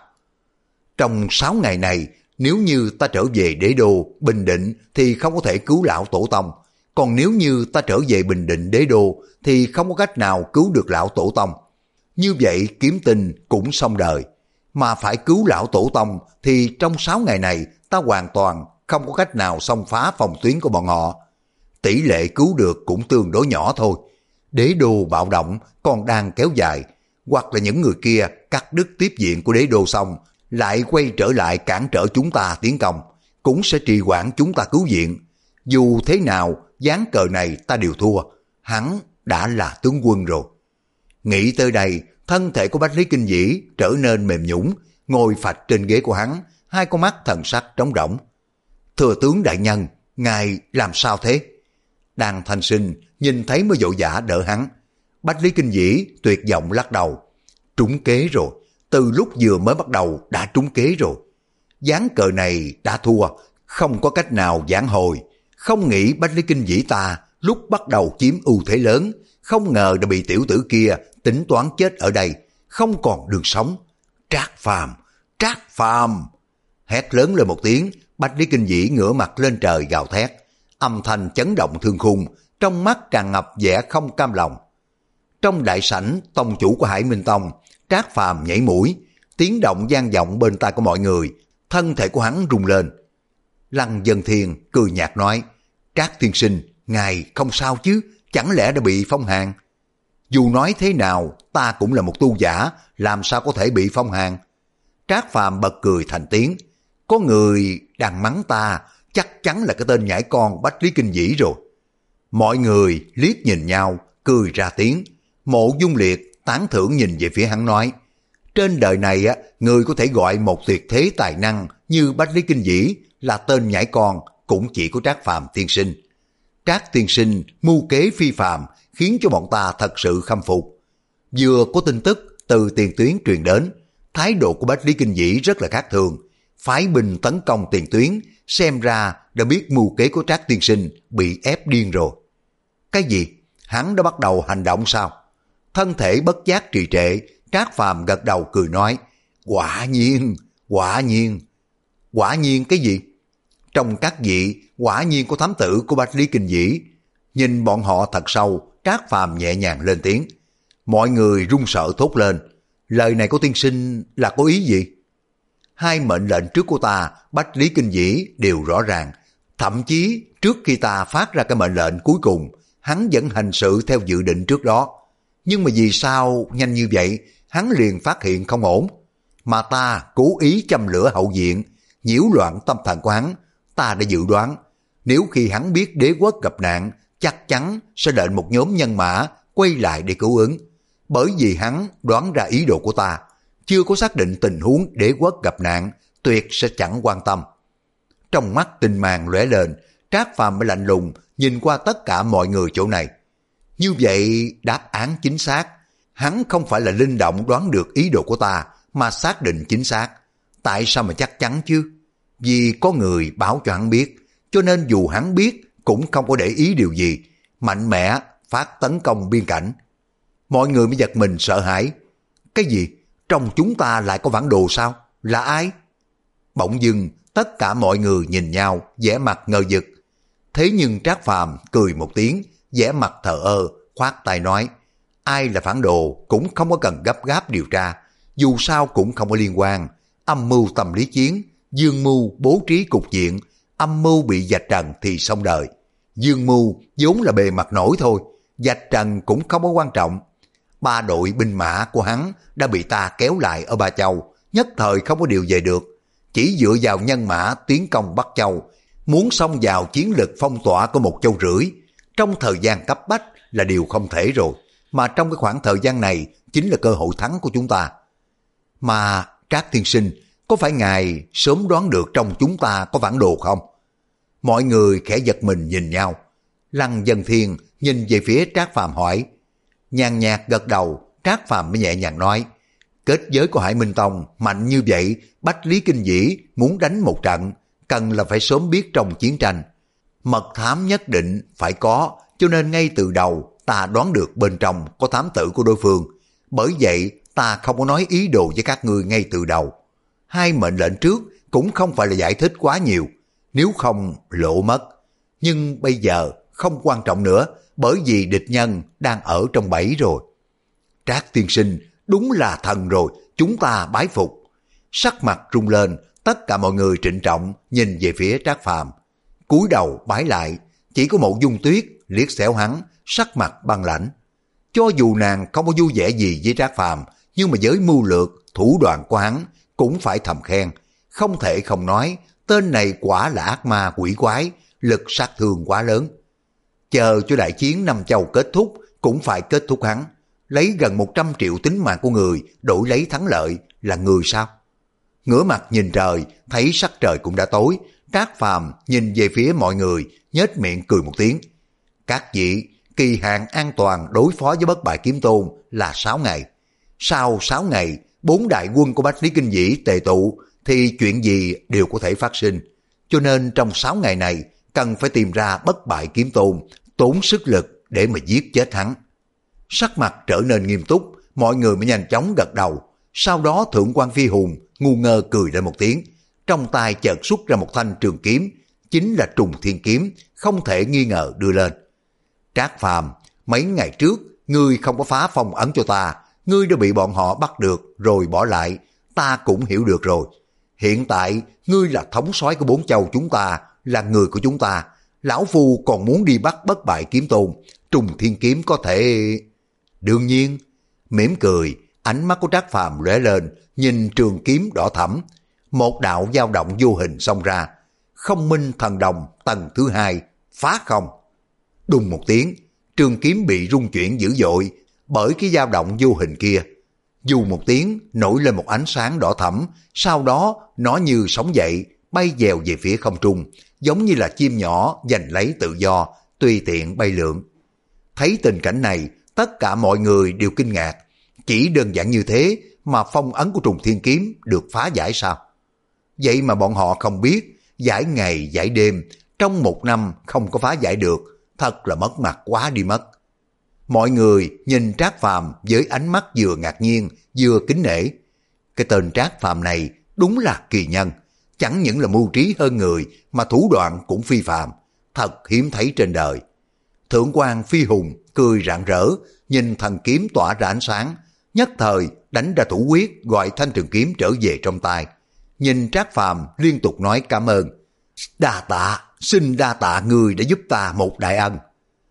Trong sáu ngày này, nếu như ta trở về đế đô, Bình Định thì không có thể cứu lão tổ tông. Còn nếu như ta trở về Bình Định đế đô thì không có cách nào cứu được lão tổ tông. Như vậy Kiếm Tinh cũng xong đời. Mà phải cứu lão tổ tông thì trong sáu ngày này ta hoàn toàn không có cách nào xông phá phòng tuyến của bọn họ. Tỷ lệ cứu được cũng tương đối nhỏ thôi. Đế đô bạo động còn đang kéo dài, hoặc là những người kia cắt đứt tiếp viện của đế đô xong lại quay trở lại cản trở chúng ta tiến công, cũng sẽ trì hoãn chúng ta cứu viện. Dù thế nào, ván cờ này ta đều thua, hắn đã là tướng quân rồi. Nghĩ tới đây, thân thể của Bách Lý Kinh Dĩ trở nên mềm nhũn, ngồi phạch trên ghế của hắn, hai con mắt thần sắc trống rỗng. Thừa tướng đại nhân, ngài làm sao thế? Đan Thanh Sinh nhìn thấy mới vội vã đỡ hắn. Bách Lý Kinh Dĩ tuyệt vọng lắc đầu. Trúng kế rồi, từ lúc vừa mới bắt đầu đã trúng kế rồi. Ván cờ này đã thua, không có cách nào vãn hồi. Không nghĩ Bách Lý Kinh Dĩ ta lúc bắt đầu chiếm ưu thế lớn, không ngờ đã bị tiểu tử kia tính toán chết ở đây, không còn đường sống. Trác Phàm, Trác Phàm! Hét lớn lên một tiếng, Bách Lý Kinh Dĩ ngửa mặt lên trời gào thét, âm thanh chấn động thương khung, trong mắt tràn ngập vẻ không cam lòng. Trong đại sảnh, tông chủ của Hải Minh Tông, Trác Phàm nhảy mũi, tiếng động vang vọng bên tai của mọi người, thân thể của hắn rung lên. Lăng Dân Thiên cười nhạt nói, Trác tiên sinh, ngài không sao chứ, chẳng lẽ đã bị phong hàn? Dù nói thế nào, ta cũng là một tu giả, làm sao có thể bị phong hàn? Trác Phàm bật cười thành tiếng, có người đang mắng ta, chắc chắn là cái tên nhãi con Bách Lý Kinh Dĩ rồi. Mọi người liếc nhìn nhau, cười ra tiếng. Mộ Dung Liệt tán thưởng nhìn về phía hắn nói, trên đời này á, người có thể gọi một tuyệt thế tài năng như Bách Lý Kinh Dĩ là tên nhãi con cũng chỉ có Trác Phàm tiên sinh. Trác tiên sinh mưu kế phi phàm, khiến cho bọn ta thật sự khâm phục. Vừa có tin tức từ tiền tuyến truyền đến, thái độ của Bách Lý Kinh Dĩ rất là khác thường, phái binh tấn công tiền tuyến, xem ra đã biết mưu kế của Trác tiên sinh bị ép điên rồi. Cái gì? Hắn đã bắt đầu hành động sao? Thân thể bất giác trì trệ, Trác Phàm gật đầu cười nói, quả nhiên, quả nhiên. Quả nhiên cái gì? Trong các vị, quả nhiên có thám tử của Bách Lý Kinh Vĩ. Nhìn bọn họ thật sâu, Trác Phàm nhẹ nhàng lên tiếng. Mọi người run sợ thốt lên. Lời này của tiên sinh là có ý gì? Hai mệnh lệnh trước của ta, Bách Lý Kinh Vĩ đều rõ ràng. Thậm chí trước khi ta phát ra cái mệnh lệnh cuối cùng, hắn vẫn hành sự theo dự định trước đó. Nhưng mà vì sao nhanh như vậy, hắn liền phát hiện không ổn. Mà ta cố ý châm lửa hậu viện, nhiễu loạn tâm thần của hắn. Ta đã dự đoán, nếu khi hắn biết đế quốc gặp nạn, chắc chắn sẽ lệnh một nhóm nhân mã quay lại để cứu ứng. Bởi vì hắn đoán ra ý đồ của ta, chưa có xác định tình huống đế quốc gặp nạn, tuyệt sẽ chẳng quan tâm. Trong mắt tinh mang lóe lên, Trác Phàm mới lạnh lùng nhìn qua tất cả mọi người chỗ này. Như vậy đáp án chính xác, hắn không phải là linh động đoán được ý đồ của ta, mà xác định chính xác. Tại sao mà chắc chắn chứ? Vì có người báo cho hắn biết, cho nên dù hắn biết cũng không có để ý điều gì, mạnh mẽ phát tấn công biên cảnh. Mọi người mới giật mình sợ hãi. Cái gì? Trong chúng ta lại có bản đồ sao? Là ai? Bỗng dưng tất cả mọi người nhìn nhau, vẻ mặt ngờ vực. Thế nhưng Trác Phàm cười một tiếng, vẻ mặt thờ ơ, khoát tay nói, ai là phản đồ cũng không có cần gấp gáp điều tra, dù sao cũng không có liên quan. Âm mưu tâm lý chiến, dương mưu bố trí cục diện, âm mưu bị vạch trần thì xong đời. Dương mưu vốn là bề mặt nổi thôi, vạch trần cũng không có quan trọng. Ba đội binh mã của hắn đã bị ta kéo lại ở Ba Châu, nhất thời không có điều về được. Chỉ dựa vào nhân mã tiến công Bắc Châu, muốn xông vào chiến lực phong tỏa của một châu rưỡi, trong thời gian cấp bách là điều không thể rồi. Mà trong cái khoảng thời gian này chính là cơ hội thắng của chúng ta. Mà Trác tiên sinh, có phải ngài sớm đoán được trong chúng ta có bản đồ không? Mọi người khẽ giật mình nhìn nhau. Lăng Dân Thiên nhìn về phía Trác Phàm hỏi. Nhàn nhạt gật đầu, Trác Phàm mới nhẹ nhàng nói, kết giới của Hải Minh Tông mạnh như vậy, Bách Lý Kinh Vĩ muốn đánh một trận, cần là phải sớm biết trong chiến tranh. Mật thám nhất định phải có, cho nên ngay từ đầu ta đoán được bên trong có thám tử của đối phương. Bởi vậy ta không có nói ý đồ với các ngươi ngay từ đầu. Hai mệnh lệnh trước cũng không phải là giải thích quá nhiều, nếu không lộ mất. Nhưng bây giờ không quan trọng nữa, bởi vì địch nhân đang ở trong bẫy rồi. Trác tiên sinh, đúng là thần rồi, chúng ta bái phục. Sắc mặt rung lên, tất cả mọi người trịnh trọng nhìn về phía Trác Phàm. Cúi đầu bái lại, chỉ có Mộ Dung Tuyết liếc xéo hắn, sắc mặt băng lãnh. Cho dù nàng không có vui vẻ gì với Trác Phàm, nhưng mà với mưu lược, thủ đoạn của hắn cũng phải thầm khen. Không thể không nói, tên này quả là ác ma quỷ quái, lực sát thương quá lớn. Chờ cho đại chiến Năm Châu kết thúc, cũng phải kết thúc hắn. Lấy gần một trăm triệu tính mạng của người, đổi lấy thắng lợi là người sao? Ngửa mặt nhìn trời, thấy sắc trời cũng đã tối. Trác Phàm nhìn về phía mọi người, nhếch miệng cười một tiếng. Các vị, kỳ hạn an toàn đối phó với Bất Bại Kiếm Tôn là sáu ngày. Sau sáu ngày, bốn đại quân của Bách Lý Kinh Vĩ tề tụ, thì chuyện gì đều có thể phát sinh. Cho nên trong sáu ngày này, cần phải tìm ra Bất Bại Kiếm Tôn, tốn sức lực để mà giết chết hắn. Sắc mặt trở nên nghiêm túc, mọi người mới nhanh chóng gật đầu. Sau đó Thượng quan Phi Hùng ngu ngơ cười lên một tiếng, trong tay chợt xuất ra một thanh trường kiếm, chính là Trùng Thiên Kiếm, không thể nghi ngờ đưa lên. Trác Phàm, mấy ngày trước ngươi không có phá phong ấn cho ta, ngươi đã bị bọn họ bắt được rồi bỏ lại, ta cũng hiểu được rồi. Hiện tại ngươi là thống soái của bốn châu chúng ta, là người của chúng ta, lão phu còn muốn đi bắt Bất Bại Kiếm Tôn, Trùng Thiên Kiếm có thể... Đương nhiên, mỉm cười, ánh mắt của Trác Phàm lóe lên, nhìn trường kiếm đỏ thẫm, một đạo dao động vô hình xông ra. Không minh thần đồng tầng thứ hai, phá không. Đùng một tiếng, trường kiếm bị rung chuyển dữ dội bởi cái dao động vô hình kia. Dù một tiếng nổi lên một ánh sáng đỏ thẫm, sau đó nó như sống dậy, bay dèo về phía không trung, giống như là chim nhỏ giành lấy tự do, tùy tiện bay lượn. Thấy tình cảnh này, tất cả mọi người đều kinh ngạc. Chỉ đơn giản như thế mà phong ấn của Trùng Thiên Kiếm được phá giải sao? Vậy mà bọn họ không biết, giải ngày giải đêm, trong một năm không có phá giải được, thật là mất mặt quá đi mất. Mọi người nhìn Trác Phàm với ánh mắt vừa ngạc nhiên vừa kính nể. Cái tên Trác Phàm này đúng là kỳ nhân, chẳng những là mưu trí hơn người mà thủ đoạn cũng phi phàm, thật hiếm thấy trên đời. Thượng quan Phi Hùng cười rạng rỡ, nhìn thần kiếm tỏa ra ánh sáng, nhất thời đánh ra thủ quyết gọi thanh trường kiếm trở về trong tay. Nhìn Trác Phàm liên tục nói cảm ơn. Đa tạ, xin đa tạ người đã giúp ta một đại ân.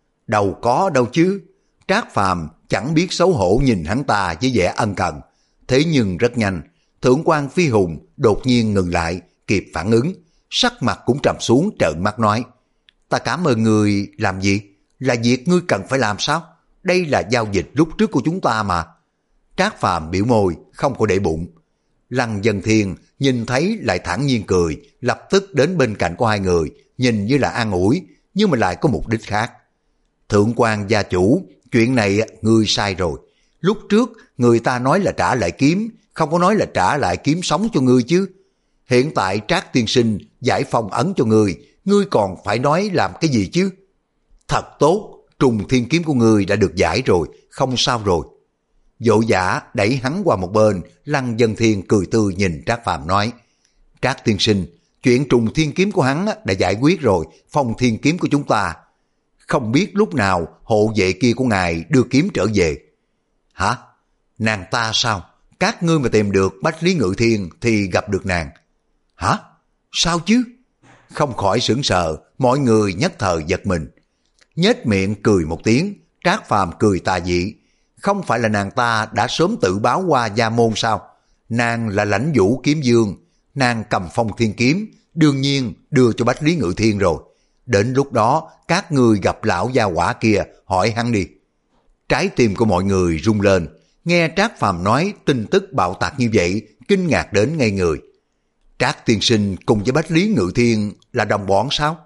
Đâu có đâu chứ. Trác Phàm chẳng biết xấu hổ nhìn hắn ta với vẻ ân cần. Thế nhưng rất nhanh, Thượng quan Phi Hùng đột nhiên ngừng lại, kịp phản ứng, sắc mặt cũng trầm xuống trợn mắt nói: Ta cảm ơn người làm gì? Là việc ngươi cần phải làm sao? Đây là giao dịch lúc trước của chúng ta mà. Trác Phàm biểu môi, không có để bụng. Lăng Dân Thiên nhìn thấy lại thản nhiên cười, lập tức đến bên cạnh của hai người, nhìn như là an ủi, nhưng mà lại có mục đích khác. Thượng quan gia chủ, chuyện này ngươi sai rồi. Lúc trước người ta nói là trả lại kiếm, không có nói là trả lại kiếm sống cho ngươi chứ. Hiện tại Trác tiên sinh giải phong ấn cho ngươi, ngươi còn phải nói làm cái gì chứ? Thật tốt, trùng thiên kiếm của ngươi đã được giải rồi, không sao rồi. Vội vã đẩy hắn qua một bên, Lăng Dân Thiên cười tươi nhìn Trác Phàm nói: Trác tiên sinh, chuyện trùng thiên kiếm của hắn đã giải quyết rồi, phong thiên kiếm của chúng ta. Không biết lúc nào hộ vệ kia của ngài đưa kiếm trở về. Hả? Nàng ta sao? Các ngươi mà tìm được Bách Lý Ngự Thiên thì gặp được nàng. Hả? Sao chứ? Không khỏi sửng sờ, mọi người nhất thời giật mình. Nhếch miệng cười một tiếng, Trác Phàm cười tà dị. Không phải là nàng ta đã sớm tự báo qua gia môn sao? Nàng là Lãnh Vũ Kiếm Dương, nàng cầm phong thiên kiếm, đương nhiên đưa cho Bách Lý Ngự Thiên rồi. Đến lúc đó các ngươi gặp lão gia hỏa kia, hỏi hắn đi. Trái tim của mọi người rung lên, nghe Trác Phàm nói tin tức bạo tạc như vậy, kinh ngạc đến ngây người. Trác tiên sinh cùng với Bách Lý Ngự Thiên là đồng bọn sao?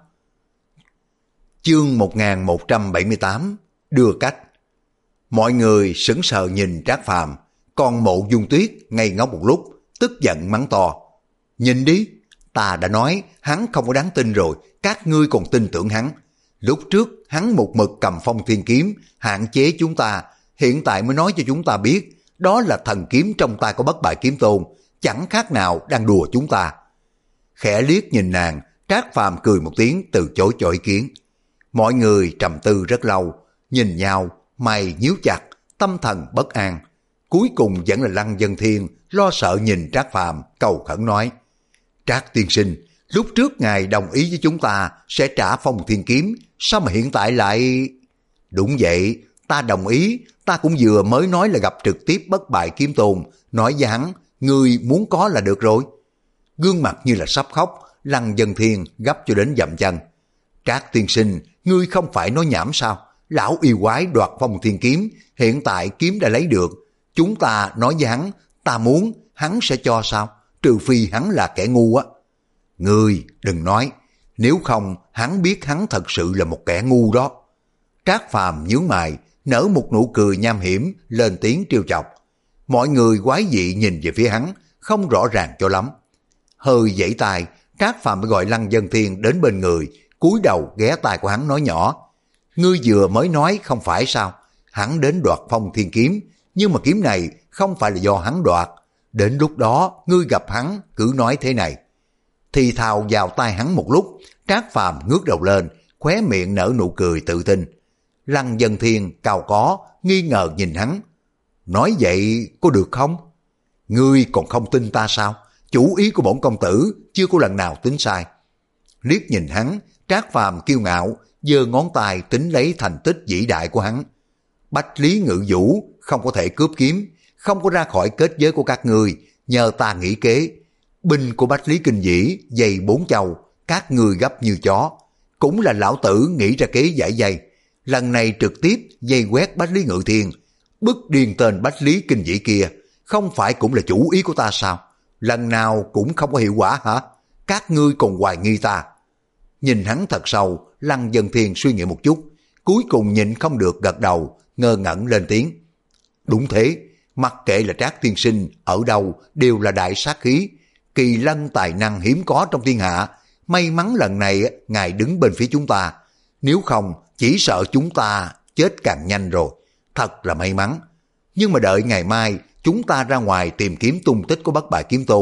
Chương một nghìn một trăm bảy mươi tám, đưa cách. Mọi người sững sờ nhìn Trác Phàm, còn Mộ Dung Tuyết ngây ngốc một lúc, tức giận mắng to. Nhìn đi, ta đã nói hắn không có đáng tin rồi, các ngươi còn tin tưởng hắn. Lúc trước hắn một mực cầm phong thiên kiếm, hạn chế chúng ta, hiện tại mới nói cho chúng ta biết, đó là thần kiếm trong tay của Bất Bại Kiếm Tôn, chẳng khác nào đang đùa chúng ta. Khẽ liếc nhìn nàng, Trác Phàm cười một tiếng từ chối cho ý kiến. Mọi người trầm tư rất lâu, nhìn nhau, mày nhíu chặt, tâm thần bất an. Cuối cùng vẫn là Lăng Dân Thiên lo sợ nhìn Trác Phàm cầu khẩn nói: Trác tiên sinh, lúc trước ngài đồng ý với chúng ta sẽ trả phong thiên kiếm, sao mà hiện tại lại... Đúng vậy, ta đồng ý, ta cũng vừa mới nói là gặp trực tiếp Bất Bại Kiếm Tôn, nói với hắn, ngươi muốn có là được rồi. Gương mặt như là sắp khóc, Lăng Dân Thiên gấp cho đến dậm chân. Trác tiên sinh, ngươi không phải nói nhảm sao? Lão yêu quái đoạt phong thiên kiếm, hiện tại kiếm đã lấy được. Chúng ta nói với hắn, ta muốn, hắn sẽ cho sao? Trừ phi hắn là kẻ ngu á. Ngươi đừng nói, nếu không hắn biết hắn thật sự là một kẻ ngu đó. Trác Phàm nhướng mày, nở một nụ cười nham hiểm, lên tiếng trêu chọc. Mọi người quái dị nhìn về phía hắn, không rõ ràng cho lắm. Hơi giãy tay, Trác Phàm mới gọi Lăng Dân Thiên đến bên người, cúi đầu ghé tai của hắn nói nhỏ. Ngươi vừa mới nói không phải sao? Hắn đến đoạt phong thiên kiếm, nhưng mà kiếm này không phải là do hắn đoạt. Đến lúc đó ngươi gặp hắn cứ nói thế này. Thì thào vào tai hắn một lúc, Trác Phàm ngước đầu lên, khóe miệng nở nụ cười tự tin. Lăng Dân Thiên cao có, nghi ngờ nhìn hắn. Nói vậy có được không? Ngươi còn không tin ta sao? Chủ ý của bổn công tử chưa có lần nào tính sai. Liếc nhìn hắn, Trác Phàm kiêu ngạo, giơ ngón tay tính lấy thành tích vĩ đại của hắn. Bách Lý Ngự Vũ không có thể cướp kiếm, không có ra khỏi kết giới của các ngươi, nhờ ta nghĩ kế. Binh của Bách Lý Kinh Vĩ dày bốn châu, các ngươi gấp như chó. Cũng là lão tử nghĩ ra kế giải dây. Lần này trực tiếp dây quét Bách Lý Ngự Thiên, bức điên tên Bách Lý Kinh Vĩ kia, không phải cũng là chủ ý của ta sao? Lần nào cũng không có hiệu quả hả? Các ngươi còn hoài nghi ta. Nhìn hắn thật sâu, Lăng Dân Thiên suy nghĩ một chút, cuối cùng nhịn không được gật đầu, ngơ ngẩn lên tiếng. Đúng thế, mặc kệ là Trác tiên sinh ở đâu đều là đại sát khí, kỳ lân tài năng hiếm có trong thiên hạ. May mắn lần này ngài đứng bên phía chúng ta, nếu không chỉ sợ chúng ta chết càng nhanh rồi. Thật là may mắn. Nhưng mà đợi ngày mai chúng ta ra ngoài tìm kiếm tung tích của Bất Bại Kiếm Tôn,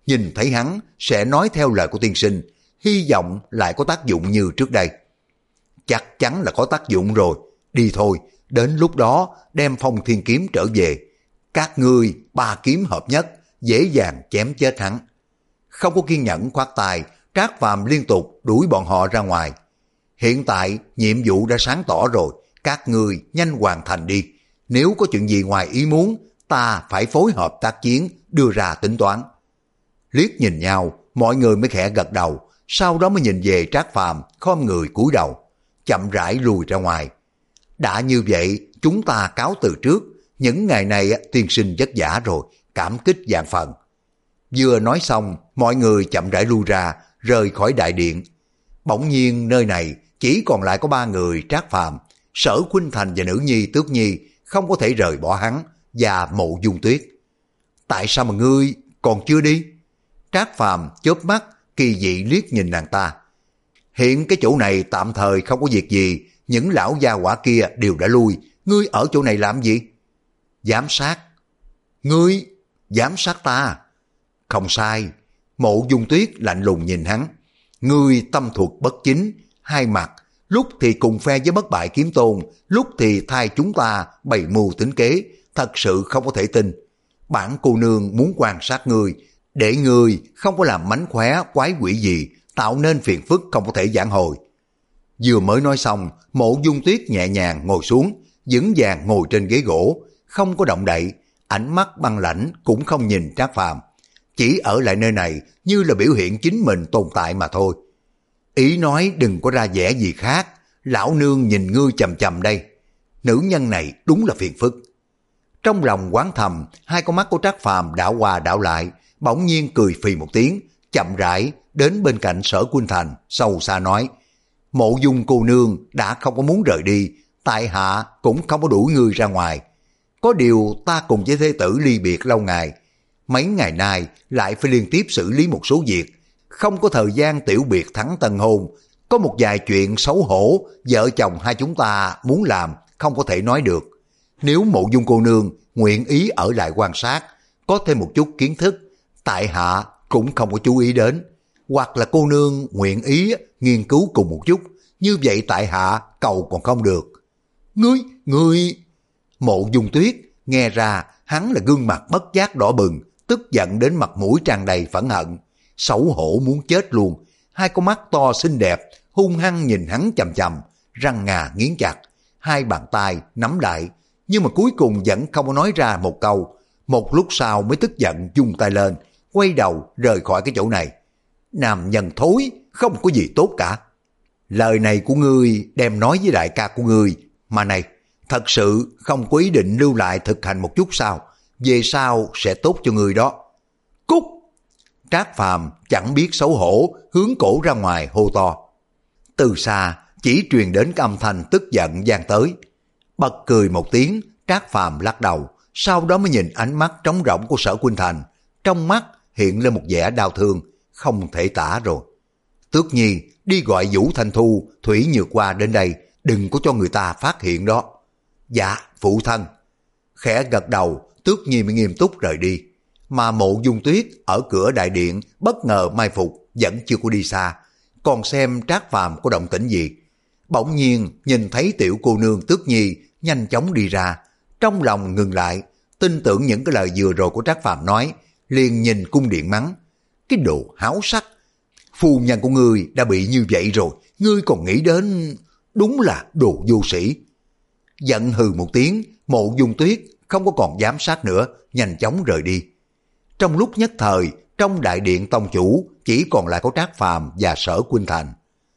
nhìn thấy hắn sẽ nói theo lời của tiên sinh, hy vọng lại có tác dụng như trước đây. Chắc chắn là có tác dụng rồi, đi thôi, đến lúc đó đem Phong Thiên Kiếm trở về. Các ngươi ba kiếm hợp nhất, dễ dàng chém chết hắn. Không có kiên nhẫn khoát tay, Trác Phàm liên tục đuổi bọn họ ra ngoài. Hiện tại nhiệm vụ đã sáng tỏ rồi, các ngươi nhanh hoàn thành đi. Nếu có chuyện gì ngoài ý muốn, ta phải phối hợp tác chiến, đưa ra tính toán. Liếc nhìn nhau, mọi người mới khẽ gật đầu, sau đó mới nhìn về Trác Phàm, khom người cúi đầu, chậm rãi lùi ra ngoài. Đã như vậy, chúng ta cáo từ trước, những ngày này tiên sinh vất vả rồi, cảm kích vạn phần. Vừa nói xong, mọi người chậm rãi lui ra, rời khỏi đại điện. Bỗng nhiên nơi này chỉ còn lại có ba người Trác Phàm, Sở Khuynh Thành và nữ nhi Tước Nhi không có thể rời bỏ hắn, và Mộ Dung Tuyết. Tại sao mà ngươi còn chưa đi? Trác Phàm chớp mắt kỳ dị liếc nhìn nàng ta. Hiện cái chỗ này tạm thời không có việc gì, những lão gia hỏa kia đều đã lui, ngươi ở chỗ này làm gì? Giám sát. Ngươi giám sát ta? Không sai. Mộ Dung Tuyết lạnh lùng nhìn hắn. Ngươi tâm thuật bất chính, hai mặt, lúc thì cùng phe với Bất Bại Kiếm Tôn, lúc thì thay chúng ta bày mưu tính kế, thật sự không có thể tin. Bản cô nương muốn quan sát ngươi, để ngươi không có làm mánh khóe quái quỷ gì, tạo nên phiền phức không có thể vãn hồi. Vừa mới nói xong, Mộ Dung Tuyết nhẹ nhàng ngồi xuống, vững vàng ngồi trên ghế gỗ, không có động đậy, ánh mắt băng lãnh cũng không nhìn Trác Phàm, chỉ ở lại nơi này như là biểu hiện chính mình tồn tại mà thôi. Ý nói đừng có ra vẻ gì khác, lão nương nhìn ngươi chầm chầm đây. Nữ nhân này đúng là phiền phức. Trong lòng quán thầm, hai con mắt của Trác Phàm đảo qua đảo lại, bỗng nhiên cười phì một tiếng, chậm rãi đến bên cạnh Sở Khuynh Thành, sâu xa nói: Mộ Dung cô nương đã không có muốn rời đi, tại hạ cũng không có đuổi ngươi ra ngoài. Có điều ta cùng với thê tử ly biệt lâu ngày, mấy ngày nay lại phải liên tiếp xử lý một số việc, không có thời gian tiểu biệt thắng tân hôn. Có một vài chuyện xấu hổ, vợ chồng hai chúng ta muốn làm không có thể nói được. Nếu Mộ Dung cô nương nguyện ý ở lại quan sát, có thêm một chút kiến thức, tại hạ cũng không có chú ý đến. Hoặc là cô nương nguyện ý nghiên cứu cùng một chút, như vậy tại hạ cầu còn không được. Ngươi, ngươi... Mộ Dung Tuyết nghe ra hắn là gương mặt bất giác đỏ bừng, tức giận đến mặt mũi tràn đầy phẫn hận, xấu hổ muốn chết luôn. Hai con mắt to xinh đẹp hung hăng nhìn hắn chằm chằm, răng ngà nghiến chặt, hai bàn tay nắm lại, nhưng mà cuối cùng vẫn không có nói ra một câu. Một lúc sau mới tức giận vung tay lên, quay đầu rời khỏi cái chỗ này. Nam nhân thối, không có gì tốt cả. Lời này của ngươi đem nói với đại ca của ngươi, mà này, thật sự không có ý định lưu lại thực hành một chút sao? Về sau sẽ tốt cho ngươi đó. Cút! Trác Phàm chẳng biết xấu hổ, hướng cổ ra ngoài hô to. Từ xa chỉ truyền đến cái âm thanh tức giận vang tới. Bật cười một tiếng, Trác Phàm lắc đầu, sau đó mới nhìn ánh mắt trống rỗng của Sở Khuynh Thành, trong mắt hiện lên một vẻ đau thương, không thể tả rồi. Tước Nhi, đi gọi Vũ Thanh Thu, Thủy Nhược Hoa đến đây, đừng có cho người ta phát hiện đó. Dạ, phụ thân. Khẽ gật đầu, Tước Nhi mới nghiêm túc rời đi. Mà Mộ Dung Tuyết ở cửa đại điện bất ngờ mai phục, vẫn chưa có đi xa, còn xem Trác Phàm có động tĩnh gì. Bỗng nhiên nhìn thấy tiểu cô nương Tước Nhi nhanh chóng đi ra, trong lòng ngừng lại, tin tưởng những cái lời vừa rồi của Trác Phàm nói, liền nhìn cung điện mắng: cái đồ háo sắc, phu nhân của ngươi đã bị như vậy rồi, ngươi còn nghĩ đến... đúng là đồ vô sĩ. Giận hừ một tiếng, Mộ Dung Tuyết không có còn giám sát nữa, nhanh chóng rời đi. Trong lúc nhất thời, trong đại điện tông chủ chỉ còn lại có Trác Phàm và Sở Khuynh Thành.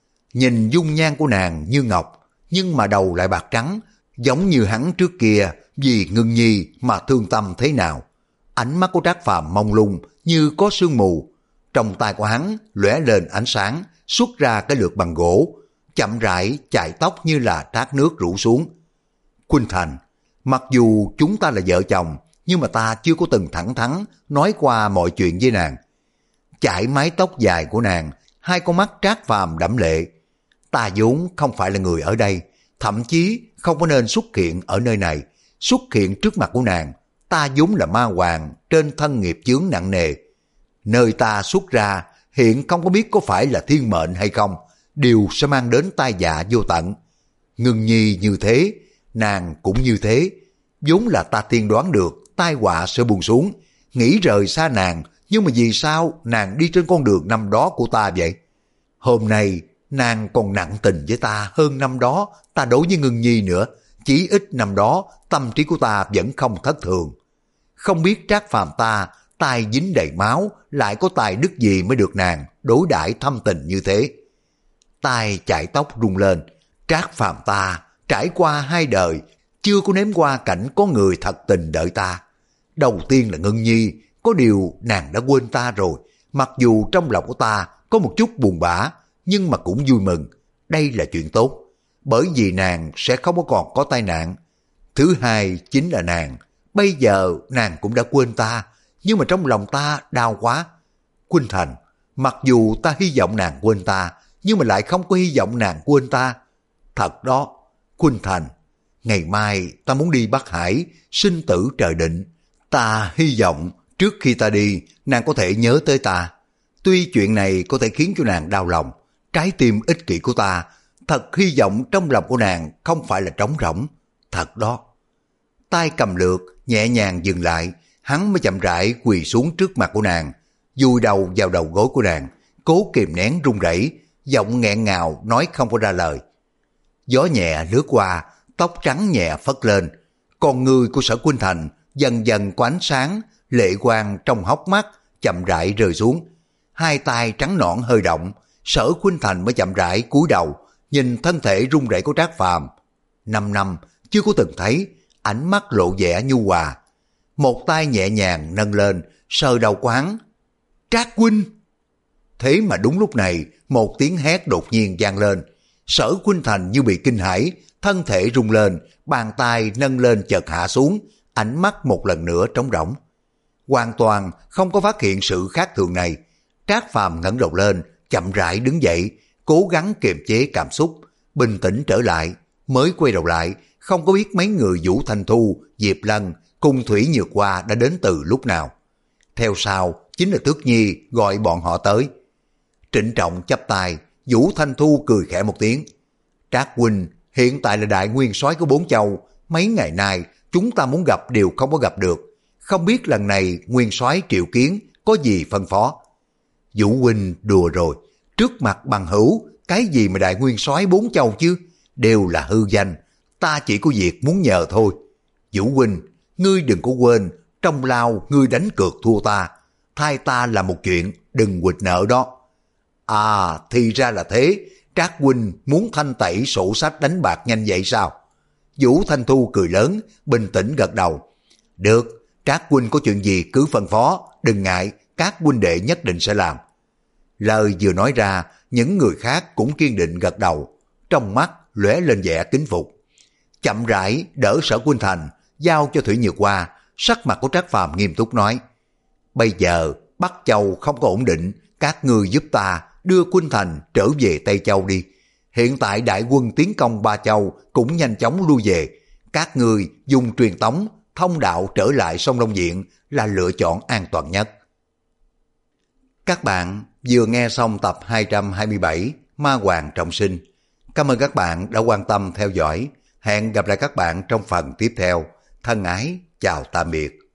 Nhìn dung nhan của nàng như ngọc, nhưng mà đầu lại bạc trắng, giống như hắn trước kia vì Ngưng Nhi mà thương tâm thế nào. Ánh mắt của Trác Phàm mông lung như có sương mù, trong tay của hắn lóe lên ánh sáng, xuất ra cái lược bằng gỗ, chậm rãi chải tóc như là thác nước rủ xuống. Khuynh Thành, mặc dù chúng ta là vợ chồng, nhưng mà ta chưa có từng thẳng thắn nói qua mọi chuyện với nàng. Chải mái tóc dài của nàng, hai con mắt Trác Phàm đẫm lệ. Ta vốn không phải là người ở đây, thậm chí không có nên xuất hiện ở nơi này, xuất hiện trước mặt của nàng. Ta vốn là ma hoàng, trên thân nghiệp chướng nặng nề. Nơi ta xuất ra hiện không có biết có phải là thiên mệnh hay không, đều sẽ mang đến tai vạ vô tận. Ngưng nhi như thế, nàng cũng như thế, vốn là ta tiên đoán được tai họa sẽ buông xuống, nghĩ rời xa nàng, nhưng mà vì sao nàng đi trên con đường năm đó của ta vậy? Hôm nay nàng còn nặng tình với ta hơn năm đó ta đối với Ngưng nhi nữa, chỉ ít năm đó tâm trí của ta vẫn không thất thường. Không biết Trác Phàm ta tai dính đầy máu, lại có tài đức gì mới được nàng đối đãi thâm tình như thế. Tai chải tóc rung lên, Trác Phàm ta trải qua hai đời, chưa có nếm qua cảnh có người thật tình đợi ta. Đầu tiên là Ngân nhi, có điều nàng đã quên ta rồi, mặc dù trong lòng của ta có một chút buồn bã, nhưng mà cũng vui mừng, đây là chuyện tốt, bởi vì nàng sẽ không có còn có tai nạn. Thứ hai chính là nàng, bây giờ nàng cũng đã quên ta, nhưng mà trong lòng ta đau quá. Khuynh Thành, mặc dù ta hy vọng nàng quên ta, nhưng mà lại không có hy vọng nàng quên ta. Thật đó, Khuynh Thành, ngày mai ta muốn đi Bắc Hải, sinh tử trời định. Ta hy vọng trước khi ta đi, nàng có thể nhớ tới ta. Tuy chuyện này có thể khiến cho nàng đau lòng, trái tim ích kỷ của ta, thật hy vọng trong lòng của nàng không phải là trống rỗng. Thật đó. Tay cầm lược, nhẹ nhàng dừng lại, hắn mới chậm rãi quỳ xuống trước mặt của nàng, vùi đầu vào đầu gối của nàng, cố kìm nén run rẩy, giọng nghẹn ngào nói không có ra lời. Gió nhẹ lướt qua, tóc trắng nhẹ phất lên, con người của Sở Khuynh Thành dần dần có ánh sáng, lệ quang trong hốc mắt chậm rãi rơi xuống. Hai tay trắng nõn hơi động, Sở Khuynh Thành mới chậm rãi cúi đầu, nhìn thân thể run rẩy của Trác Phàm. Năm năm chưa có từng thấy, ánh mắt lộ vẻ nhu hòa. Một tay nhẹ nhàng nâng lên, sờ đầu của hắn. Trác huynh! Thế mà đúng lúc này, một tiếng hét đột nhiên vang lên. Sở Khuynh Thành như bị kinh hãi, thân thể rung lên, bàn tay nâng lên chợt hạ xuống, ánh mắt một lần nữa trống rỗng. Hoàn toàn không có phát hiện sự khác thường này. Trác Phàm ngẩng đầu lên, chậm rãi đứng dậy, cố gắng kiềm chế cảm xúc, bình tĩnh trở lại, mới quay đầu lại, không có biết mấy người Vũ Thanh Thu, Diệp Lân cùng Thủy Nhược Hoa đã đến từ lúc nào. Theo sau chính là Tước Nhi gọi bọn họ tới. Trịnh trọng chắp tay, Vũ Thanh Thu cười khẽ một tiếng. Trác huynh hiện tại là đại nguyên soái của bốn châu, mấy ngày nay chúng ta muốn gặp đều không có gặp được, không biết lần này nguyên soái triệu kiến có gì phân phó. Vũ huynh đùa rồi, trước mặt bằng hữu cái gì mà đại nguyên soái bốn châu chứ, đều là hư danh, ta chỉ có việc muốn nhờ thôi. Vũ huynh, ngươi đừng có quên, trong lao ngươi đánh cược thua ta, thay ta làm một chuyện, đừng quỵt nợ đó. À, thì ra là thế, Trác huynh muốn thanh tẩy sổ sách đánh bạc nhanh vậy sao? Vũ Thanh Thu cười lớn, bình tĩnh gật đầu. Được, Trác huynh có chuyện gì cứ phân phó, đừng ngại, các huynh đệ nhất định sẽ làm. Lời vừa nói ra, những người khác cũng kiên định gật đầu, trong mắt lóe lên vẻ kính phục. Chậm rãi đỡ Sở Khuynh Thành, giao cho Thủy Nhược Hoa, sắc mặt của Trác Phàm nghiêm túc nói. Bây giờ Bắc Châu không có ổn định, các ngươi giúp ta đưa Khuynh Thành trở về Tây Châu đi. Hiện tại đại quân tiến công Ba Châu cũng nhanh chóng lui về, các ngươi dùng truyền tống thông đạo trở lại sông Long Diện là lựa chọn an toàn nhất. Các bạn vừa nghe xong tập hai trăm hai mươi bảy Ma Hoàng Trọng Sinh. Cảm ơn các bạn đã quan tâm theo dõi. Hẹn gặp lại các bạn trong phần tiếp theo. Thân ái, chào tạm biệt.